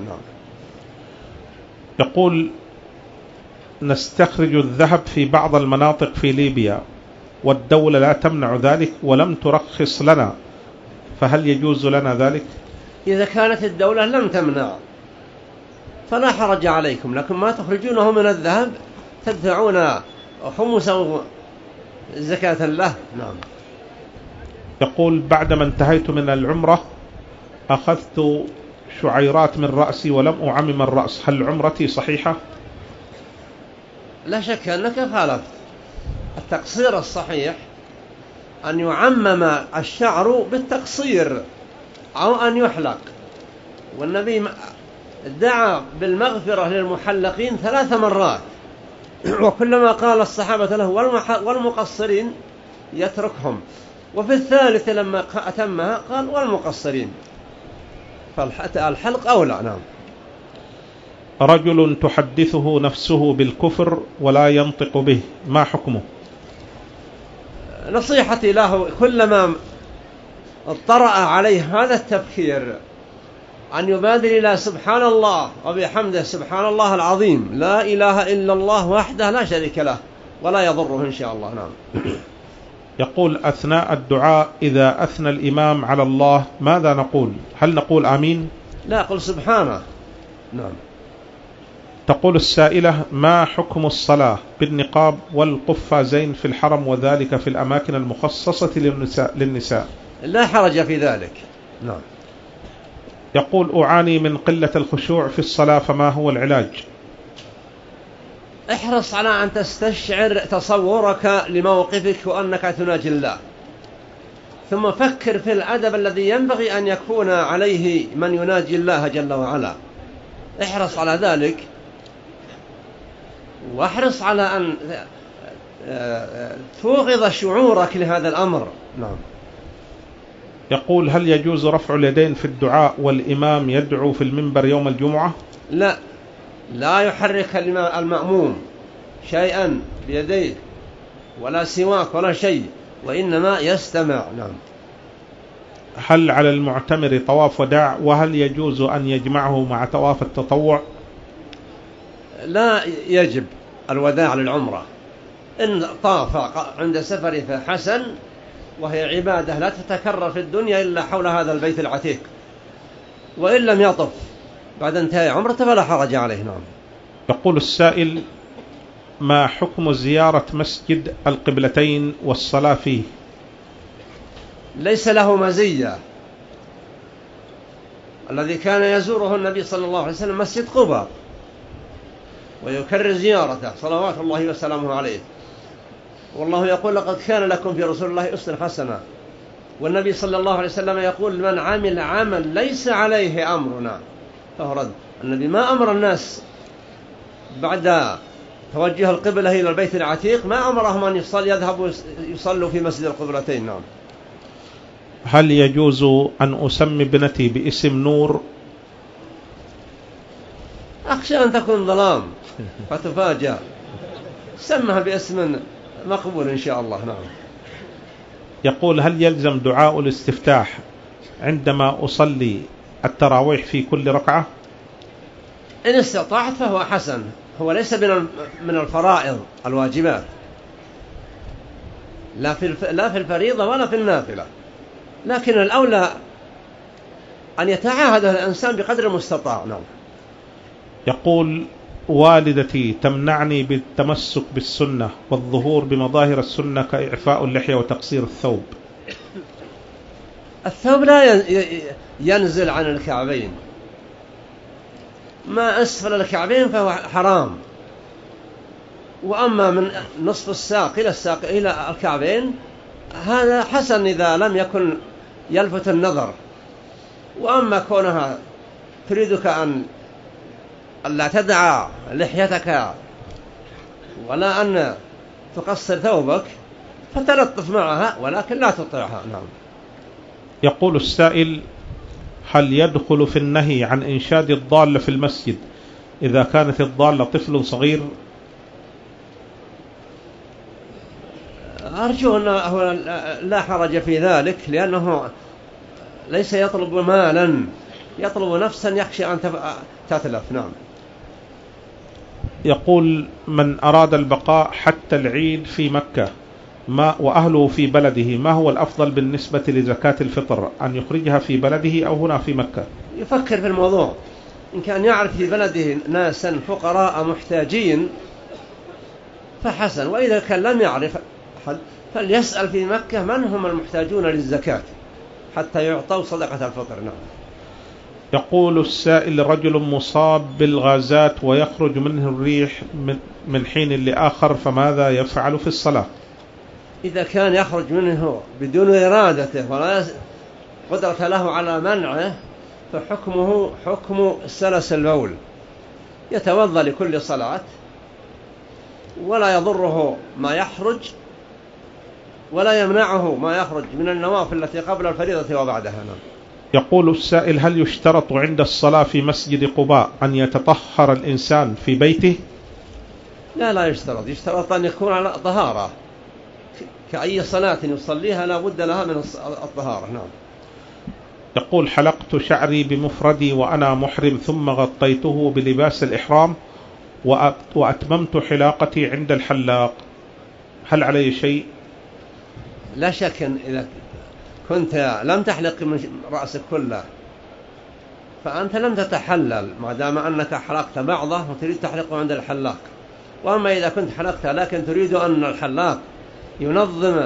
يقول نستخرج الذهب في بعض المناطق في ليبيا والدولة لا تمنع ذلك ولم ترخص لنا، فهل يجوز لنا ذلك؟ إذا كانت الدولة لم تمنع فلا حرج عليكم، لكن ما تخرجونه من الذهب تدفعون خمسا زكاة له. نعم. يقول بعدما انتهيت من العمرة أخذت شعيرات من رأسي ولم أعمم الرأس، هل عمرتي صحيحة؟ لا شك أنك خالفت. التقصير الصحيح أن يعمم الشعر بالتقصير أو أن يحلق، والنبي دعا بالمغفرة للمحلقين ثلاث مرات، وكلما قال الصحابة له والمقصرين يتركهم، وفي الثالث لما أتمها قال والمقصرين، فالحلق أولى. نعم. رجل تحدثه نفسه بالكفر ولا ينطق به، ما حكمه؟ نصيحتي له كلما اطرأ عليه هذا التفكير أن يبادر إلى سبحان الله وبحمده سبحان الله العظيم، لا إله إلا الله وحده لا شريك له، ولا يضره إن شاء الله. نعم. يقول أثناء الدعاء إذا أثنى الإمام على الله ماذا نقول؟ هل نقول آمين؟ لا، قل سبحانه. نعم. تقول السائلة ما حكم الصلاة بالنقاب والقفازين في الحرم وذلك في الأماكن المخصصة للنساء, للنساء؟ لا حرج في ذلك. نعم. يقول أعاني من قلة الخشوع في الصلاة، فما هو العلاج؟ احرص على أن تستشعر تصورك لموقفك وأنك تناجي الله، ثم فكر في الأدب الذي ينبغي أن يكون عليه من يناجي الله جل وعلا. احرص على ذلك، واحرص على أن توغض شعورك لهذا الأمر. نعم. يقول هل يجوز رفع اليدين في الدعاء والإمام يدعو في المنبر يوم الجمعة؟ لا، لا يحرك المأموم شيئا بيديه ولا سواك ولا شيء، وإنما يستمع. نعم. هل على المعتمر طواف وداع، وهل يجوز أن يجمعه مع طواف التطوع؟ لا يجب الوداع للعمرة، إن طاف عند سفره فحسن، وهي عبادة لا تتكرر في الدنيا إلا حول هذا البيت العتيق، وإن لم يطف بعد انتهاء عمرته فلا حرج عليه. نعم. يقول السائل ما حكم زيارة مسجد القبلتين والصلاة فيه؟ ليس له مزية. الذي كان يزوره النبي صلى الله عليه وسلم مسجد قباء ويكرر زيارته صلوات الله وسلامه عليه، والله يقول لقد كان لكم في رسول الله أسوة حسنة، والنبي صلى الله عليه وسلم يقول من عمل عمل ليس عليه أمرنا فهو رد. النبي ما أمر الناس بعد توجه القبلة إلى البيت العتيق، ما أمرهم أن يصل يذهبوا يصلوا في مسجد القبلتين. نعم. هل يجوز أن أسمي ابنتي باسم نور؟ أخشى أن تكون ظلام فتفاجأ، سمها باسم مقبول إن شاء الله. نعم. يقول هل يلزم دعاء الاستفتاح عندما أصلي التراويح في كل ركعة؟ إن استطعت فهو حسن، هو ليس من الفرائض الواجبات، لا في لا في الفريضة ولا في النافلة، لكن الأولى أن يتعاهد الإنسان بقدر المستطاع. نعم. يقول والدتي تمنعني بالتمسك بالسنة والظهور بمظاهر السنة كإعفاء اللحية وتقصير الثوب. الثوب لا ينزل عن الكعبين، ما أسفل الكعبين فهو حرام، وأما من نصف الساق إلى الساق إلى الكعبين هذا حسن إذا لم يكن يلفت النظر. وأما كونها تريدك أن لا تدع لحيتك ولا أن تقصر ثوبك فتلطف معها ولكن لا تطيعها. نعم. يقول السائل هل يدخل في النهي عن إنشاد الضالة في المسجد إذا كانت الضالة طفل صغير؟ أرجو أنه لا حرج في ذلك، لأنه ليس يطلب مالا، يطلب نفسا يخشى أن تتلف. نعم. يقول: من أراد البقاء حتى العيد في مكة ما وأهله في بلده، ما هو الأفضل بالنسبة لزكاة الفطر، أن يخرجها في بلده أو هنا في مكة؟ يفكر في الموضوع. إن كان يعرف في بلده ناسا فقراء محتاجين فحسن، وإذا كان لم يعرف فليسأل في مكة من هم المحتاجون للزكاة حتى يعطوا صدقة الفطر. نعم. يقول السائل: رجل مصاب بالغازات ويخرج منه الريح من حين لآخر، فماذا يفعل في الصلاة؟ إذا كان يخرج منه بدون إرادته ولا قدرة له على منعه فحكمه حكم سلس البول، يتوضأ لكل صلاة ولا يضره ما يخرج ولا يمنعه ما يخرج من النوافل التي قبل الفريضة وبعدها. يقول السائل: هل يشترط عند الصلاة في مسجد قباء أن يتطهر الإنسان في بيته؟ لا لا يشترط، يشترط أن يكون على طهارة، كأي صلاة يصليها لا بد لها من الطهارة. نعم. يقول: حلقت شعري بمفردي وأنا محرم ثم غطيته بلباس الإحرام وأتممت حلاقتي عند الحلاق، هل علي شيء؟ لا شك إذا كنت لم تحلق من رأسك كله فأنت لم تتحلل ما دام أنك حلقت بعضه وتريد تحلقه عند الحلاق. وأما إذا كنت حلقت لكن تريد أن الحلاق ينظم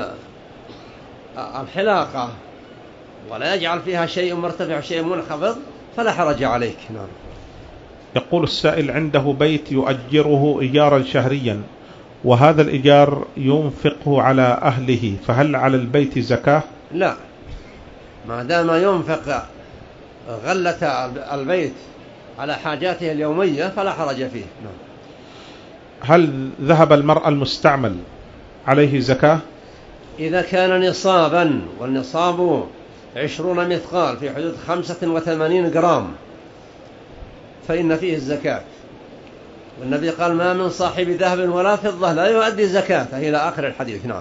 الحلاقة ولا يجعل فيها شيء مرتفع شيء منخفض فلا حرج عليك. نعم. يقول السائل: عنده بيت يؤجره إيجارا شهريا وهذا الإيجار ينفقه على أهله، فهل على البيت زكاة؟ لا، ما دام ينفق غلة البيت على حاجاته اليومية فلا حرج فيه. نعم. هل ذهب المرأة المستعمل عليه زكاة؟ إذا كان نصابا، والنصاب عشرون مثقال في حدود خمسة وثمانين جرام فإن فيه الزكاة، والنبي قال: ما من صاحب ذهب ولا فضة لا يؤدي زكاة، إلى آخر الحديث. نعم.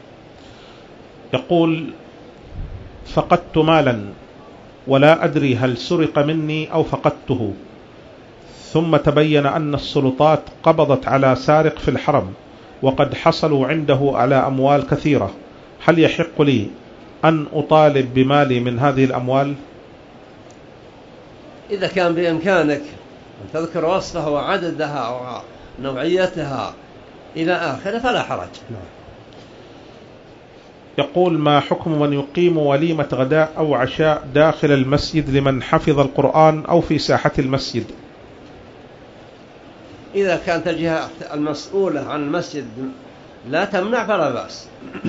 يقول: فقدت مالا ولا أدري هل سرق مني أو فقدته، ثم تبين أن السلطات قبضت على سارق في الحرم وقد حصلوا عنده على أموال كثيرة، هل يحق لي أن أطالب بمالي من هذه الأموال؟ إذا كان بإمكانك أن تذكر وصفها وعددها ونوعيتها إلى آخره فلا حرج. يقول: ما حكم من يقيم وليمة غداء أو عشاء داخل المسجد لمن حفظ القرآن أو في ساحة المسجد؟ إذا كانت الجهة المسؤولة عن المسجد لا تمنع فلا بأس.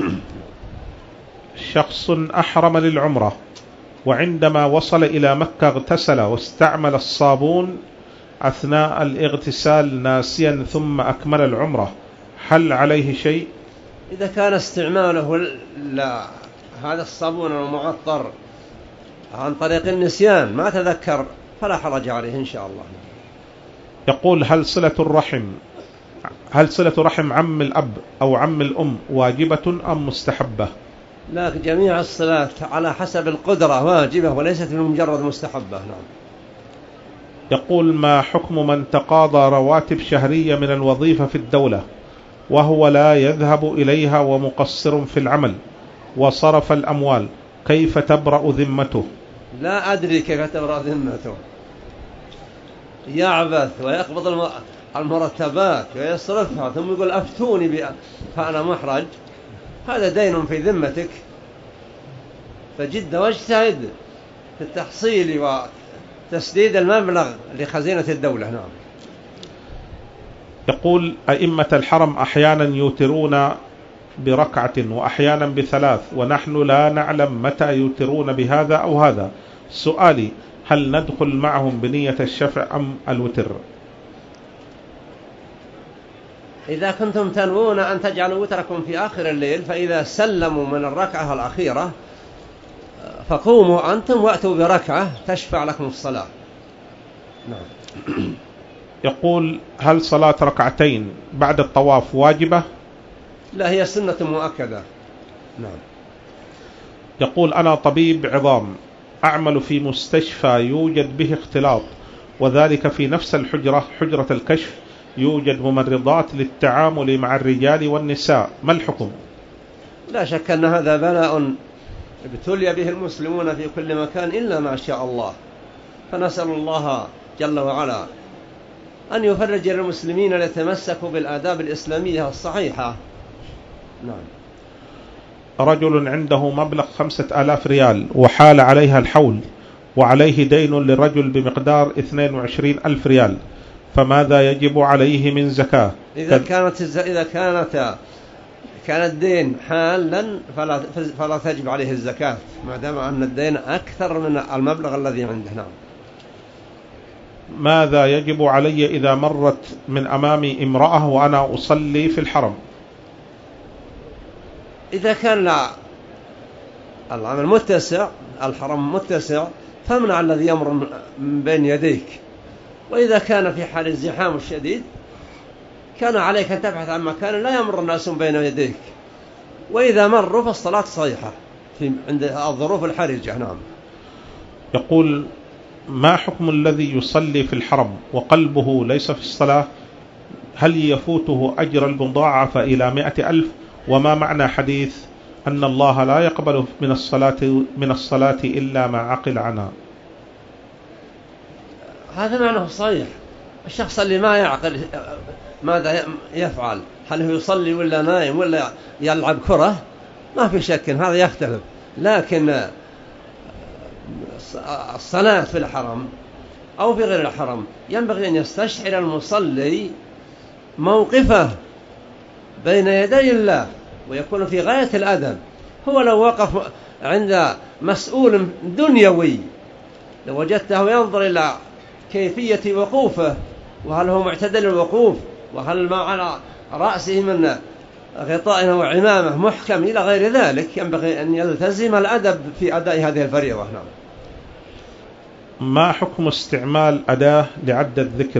شخص أحرم للعمرة وعندما وصل إلى مكة اغتسل واستعمل الصابون أثناء الاغتسال ناسيا ثم أكمل العمرة، هل عليه شيء؟ إذا كان استعماله لا هذا الصابون المعطر عن طريق النسيان ما تذكر فلا حرج عليه إن شاء الله. يقول: هل صلة الرحم هل صلة رحم عم الأب أو عم الأم واجبة أم مستحبة؟ لا، جميع الصلاة على حسب القدرة واجبة وليست بمجرد مستحبة. نعم. يقول: ما حكم من تقاضى رواتب شهرية من الوظيفة في الدولة وهو لا يذهب إليها ومقصر في العمل وصرف الأموال، كيف تبرأ ذمته؟ لا أدري كيف تبرأ ذمته، يعبث ويقبض المرتبات ويصرفها ثم يقول أفتوني بأ... فأنا محرج، هذا دين في ذمتك، فجد واجتهد في التحصيل وتسديد المبلغ لخزينة الدولة. نعم. يقول: أئمة الحرم أحيانا يوترون بركعة وأحيانا بثلاث ونحن لا نعلم متى يوترون بهذا أو هذا، سؤالي: هل ندخل معهم بنية الشفع أم الوتر؟ إذا كنتم تنوون أن تجعلوا وتركم في آخر الليل فإذا سلموا من الركعة الأخيرة فقوموا أنتم وأتوا بركعة تشفع لكم الصلاة. نعم. يقول: هل صلاة ركعتين بعد الطواف واجبة؟ لا، هي سنة مؤكدة. نعم. يقول أنا طبيب عظام أعمل في مستشفى يوجد به اختلاط، وذلك في نفس الحجرة حجرة الكشف يوجد ممرضات للتعامل مع الرجال والنساء، ما الحكم؟ لا شك أن هذا بلاء ابتلي به المسلمون في كل مكان إلا ما شاء الله، فنسأل الله جل وعلا أن يفرج للمسلمين ليتمسكوا بالآداب الإسلامية الصحيحة. نعم. رجل عنده مبلغ خمسة آلاف ريال وحال عليها الحول وعليه دين للرجل بمقدار اثنين وعشرين ألف ريال، فماذا يجب عليه من زكاة؟ إذا كانت إذا كانت كان الدين حالا فلا فلا تجب عليه الزكاة ما دام أن الدين أكثر من المبلغ الذي عنده. نعم. ماذا يجب علي إذا مرت من أمامي امرأة وأنا أصلي في الحرم؟ إذا كان لا العمل متسع، الحرم متسع، فامنع الذي يمر من بين يديك. وإذا كان في حال الزحام الشديد كان عليك أن تبحث عن مكان لا يمر الناس بين يديك، وإذا مروا فالصلاة صحيحة في عند الظروف الحرجة. نعم. يقول ما حكم الذي يصلي في الحرم وقلبه ليس في الصلاة؟ هل يفوته أجر المضاعفة إلى مئة ألف؟ وما معنى حديث أن الله لا يقبل من الصلاة من الصلاة إلا ما عقل عنها؟ هذا معناه صحيح. الشخص اللي ما يعقل ماذا يفعل، هل هو يصلي ولا نايم ولا يلعب كرة، ما في شك هذا يختلف. لكن الصلاة في الحرم أو في غير الحرم ينبغي أن يستشعر المصلي موقفه بين يدي الله ويكون في غاية الأدب. هو لو وقف عند مسؤول دنيوي لو وجدته ينظر إلى كيفية وقوفه، وهل هو معتدل الوقوف، وهل ما على رأسه من غطاء وعمامة محكم إلى غير ذلك، ينبغي أن يلتزم الأدب في أداء هذه الفريضة. نعم. ما حكم استعمال أداة لعد الذكر؟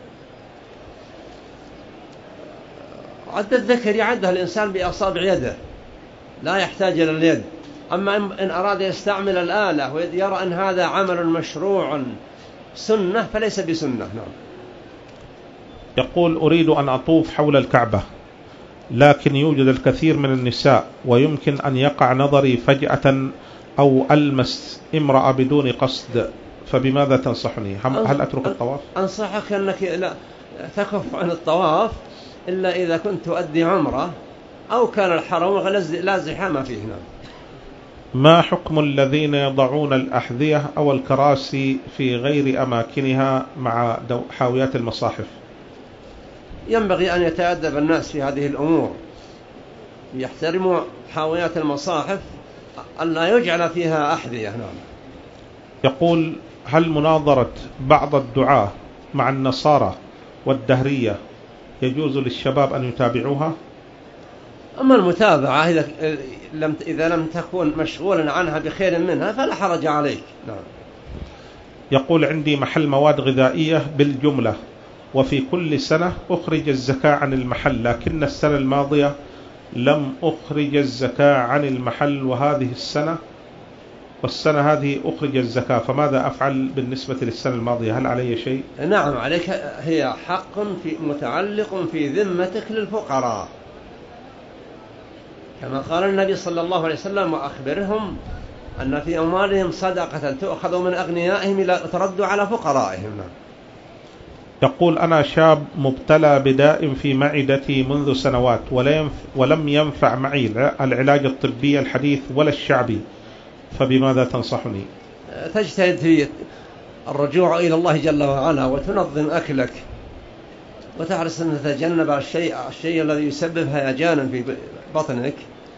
عد الذكر يعدها الإنسان بأصابع يده، لا يحتاج إلى اليد. أما إن أراد يستعمل الآلة ويرى أن هذا عمل مشروع سنة فليس بسنة. نعم. يقول أريد أن أطوف حول الكعبة لكن يوجد الكثير من النساء ويمكن أن يقع نظري فجأة أو ألمس امرأة بدون قصد، فبماذا تنصحني؟ هل أترك الطواف؟ أنصحك أنك لا تكف عن الطواف إلا إذا كنت تؤدي عمرة أو كان الحرم لا زحام فيه. نعم. ما حكم الذين يضعون الأحذية أو الكراسي في غير أماكنها مع حاويات المصاحف؟ ينبغي أن يتأدب الناس في هذه الأمور، يحترموا حاويات المصاحف أن لا يجعل فيها أحذية. نعم. يقول هل مناظرة بعض الدعاة مع النصارى والدهرية يجوز للشباب أن يتابعوها؟ أما المتابعة إذا لم إذا لم تكن مشغولا عنها بخير منها فلا حرج عليك. نعم. يقول عندي محل مواد غذائية بالجملة وفي كل سنة أخرج الزكاة عن المحل، لكن السنة الماضية لم أخرج الزكاة عن المحل وهذه السنة والسنة هذه أخرج الزكاة، فماذا أفعل بالنسبة للسنة الماضية؟ هل علي شيء؟ نعم عليك، هي حق في متعلق في ذمتك للفقراء كما قال النبي صلى الله عليه وسلم وأخبرهم أن في أموالهم صدقة تؤخذ من أغنيائهم ترد على فقرائهم. يقول أنا شاب مبتلى بداء في معدتي منذ سنوات ولم ينفع معي العلاج الطبي الحديث ولا الشعبي، فبماذا تنصحني؟ تجتهد في الرجوع إلى الله جل وعلا وتنظم أكلك وتحرص أن تتجنب الشيء, الشيء الذي يسبب هيجانا في بطنك،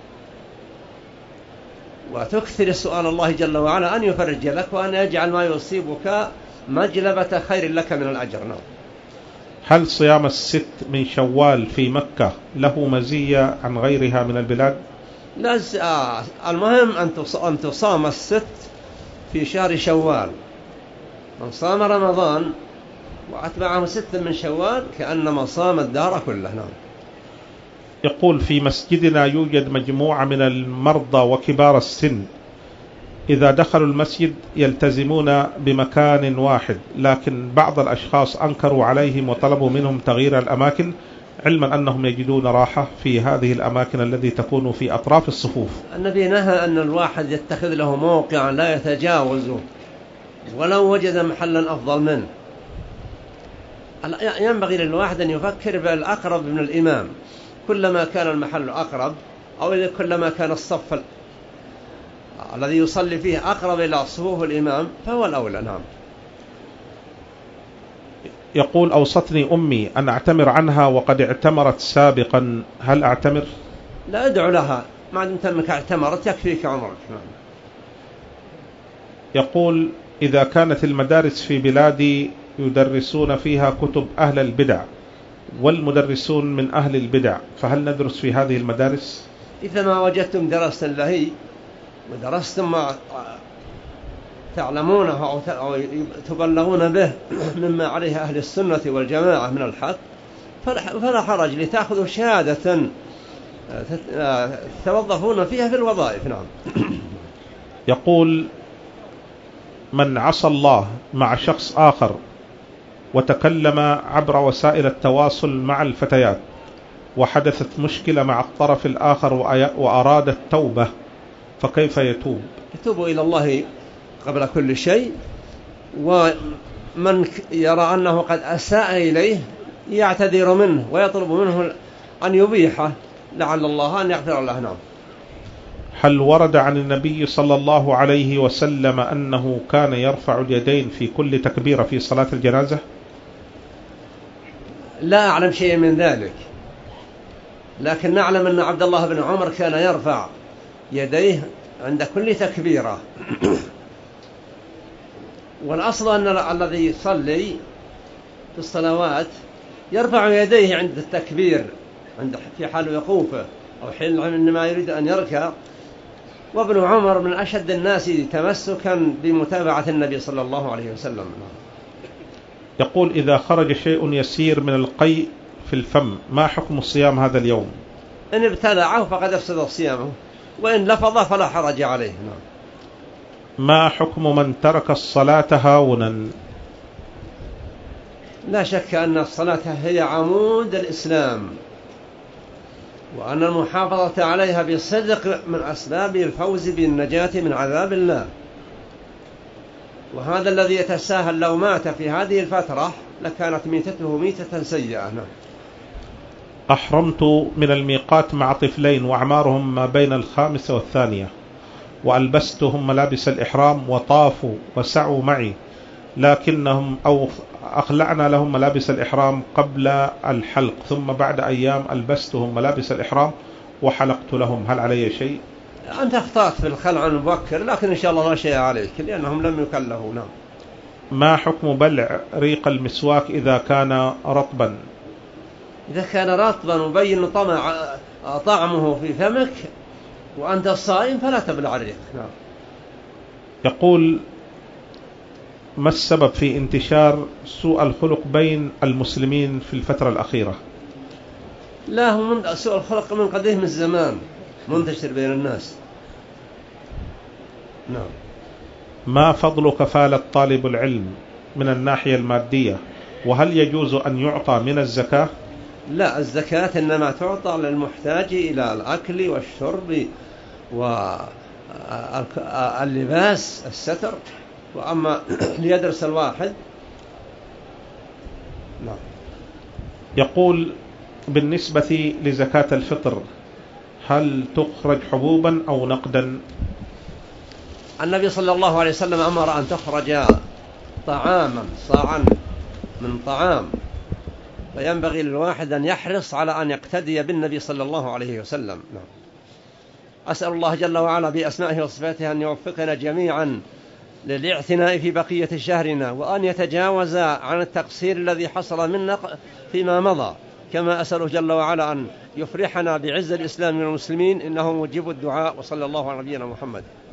وتكثر سؤال الله جل وعلا أن يفرج لك وأن يجعل ما يصيبك مجلبة خير لك من الأجر. نعم. هل صيام الست من شوال في مكة له مزية عن غيرها من البلاد؟ لا، المهم أن تصام الست في شهر شوال. من صام رمضان وأتبعه ست من شوال كأنما صام الدهر كله. نعم. يقول في مسجدنا يوجد مجموعة من المرضى وكبار السن، إذا دخلوا المسجد يلتزمون بمكان واحد، لكن بعض الأشخاص أنكروا عليهم وطلبوا منهم تغيير الأماكن، علما أنهم يجدون راحة في هذه الأماكن التي تكون في أطراف الصفوف. النبي نهى أن الواحد يتخذ له موقعا لا يتجاوزه ولو وجد محلا أفضل منه. ينبغي للواحد أن يفكر بالأقرب من الإمام، كلما كان المحل أقرب أو كلما كان الصف الذي يصلي فيه أقرب إلى صفوف الإمام فهو الأولى. نعم. يقول أوصتني أمي أن أعتمر عنها وقد اعتمرت سابقا، هل أعتمر؟ لا، أدعو لها، ما دمت أنك اعتمرت يكفيك عمرك. نعم. يقول إذا كانت المدارس في بلادي يدرسون فيها كتب أهل البدع والمدرسون من أهل البدع، فهل ندرس في هذه المدارس؟ إذا ما وجدتم درسا لهي ودرستم ما تعلمونه أو تبلغون به مما عليه أهل السنة والجماعة من الحق فلا حرج لتأخذوا شهادة توظفون فيها في الوظائف. نعم. يقول من عصى الله مع شخص آخر وتكلم عبر وسائل التواصل مع الفتيات وحدثت مشكلة مع الطرف الآخر وأراد التوبة، فكيف يتوب؟ يتوب إلى الله قبل كل شيء، ومن يرى أنه قد أساء إليه يعتذر منه ويطلب منه أن يبيحه لعل الله أن يغفر له. نعم. هل ورد عن النبي صلى الله عليه وسلم أنه كان يرفع اليدين في كل تكبيرة في صلاة الجنازة؟ لا أعلم شيء من ذلك، لكن نعلم أن عبد الله بن عمر كان يرفع يديه عند كل تكبيرة. والأصل أن الذي يصلي في الصلوات يرفع يديه عند التكبير، عند في حال وقوفه أو حين عندما يريد أن يركع. وابن عمر من أشد الناس تمسكا بمتابعة النبي صلى الله عليه وسلم. يقول إذا خرج شيء يسير من القيء في الفم ما حكم الصيام هذا اليوم؟ إن ابتلعه فقد أفسد صيامه، وإن لفظ فلا حرج عليه. نعم. ما حكم من ترك الصلاة هاونا؟ لا شك أن الصلاة هي عمود الإسلام، وأن المحافظة عليها بصدق من أسباب الفوز بالنجاة من عذاب الله. وهذا الذي يتساهل لو مات في هذه الفترة لكانت ميتته ميتة سيئة. نعم. أحرمت من الميقات مع طفلين وأعمارهم ما بين الخامسة والثانية، وألبستهم ملابس الإحرام وطافوا وسعوا معي، لكنهم أو أخلعنا لهم ملابس الإحرام قبل الحلق، ثم بعد أيام ألبستهم ملابس الإحرام وحلقت لهم، هل علي شيء؟ أنت اخطأت في الخلع المبكر، لكن إن شاء الله لا شيء عليك لأنهم لم يكلفوا. نعم. ما حكم بلع ريق المسواك إذا كان رطبا؟ إذا كان رطبا وبين طمع طعمه في فمك وأنت الصائم فلا تبلع الريق. نعم. يقول ما السبب في انتشار سوء الخلق بين المسلمين في الفترة الأخيرة؟ لا، هو من سوء الخلق من قديم الزمان منتشر بين الناس. نعم. ما فضل كفالة طالب العلم من الناحية المادية، وهل يجوز أن يعطى من الزكاة؟ لا، الزكاة إنما تعطى للمحتاج إلى الأكل والشرب واللباس الستر، وأما ليدرس الواحد. نعم. يقول بالنسبة لزكاة الفطر هل تخرج حبوبا أو نقدا؟ النبي صلى الله عليه وسلم أمر أن تخرج طعاما صاعا من طعام، فينبغي للواحد أن يحرص على أن يقتدي بالنبي صلى الله عليه وسلم. نعم. أسأل الله جل وعلا بأسمائه وصفاته أن يوفقنا جميعا للاعتناء في بقية شهرنا، وأن يتجاوز عن التقصير الذي حصل منا فيما مضى، كما أسأله جل وعلا أن يفرحنا بعز الإسلام والمسلمين إنه مجيب الدعاء. وصلى الله على نبينا محمد.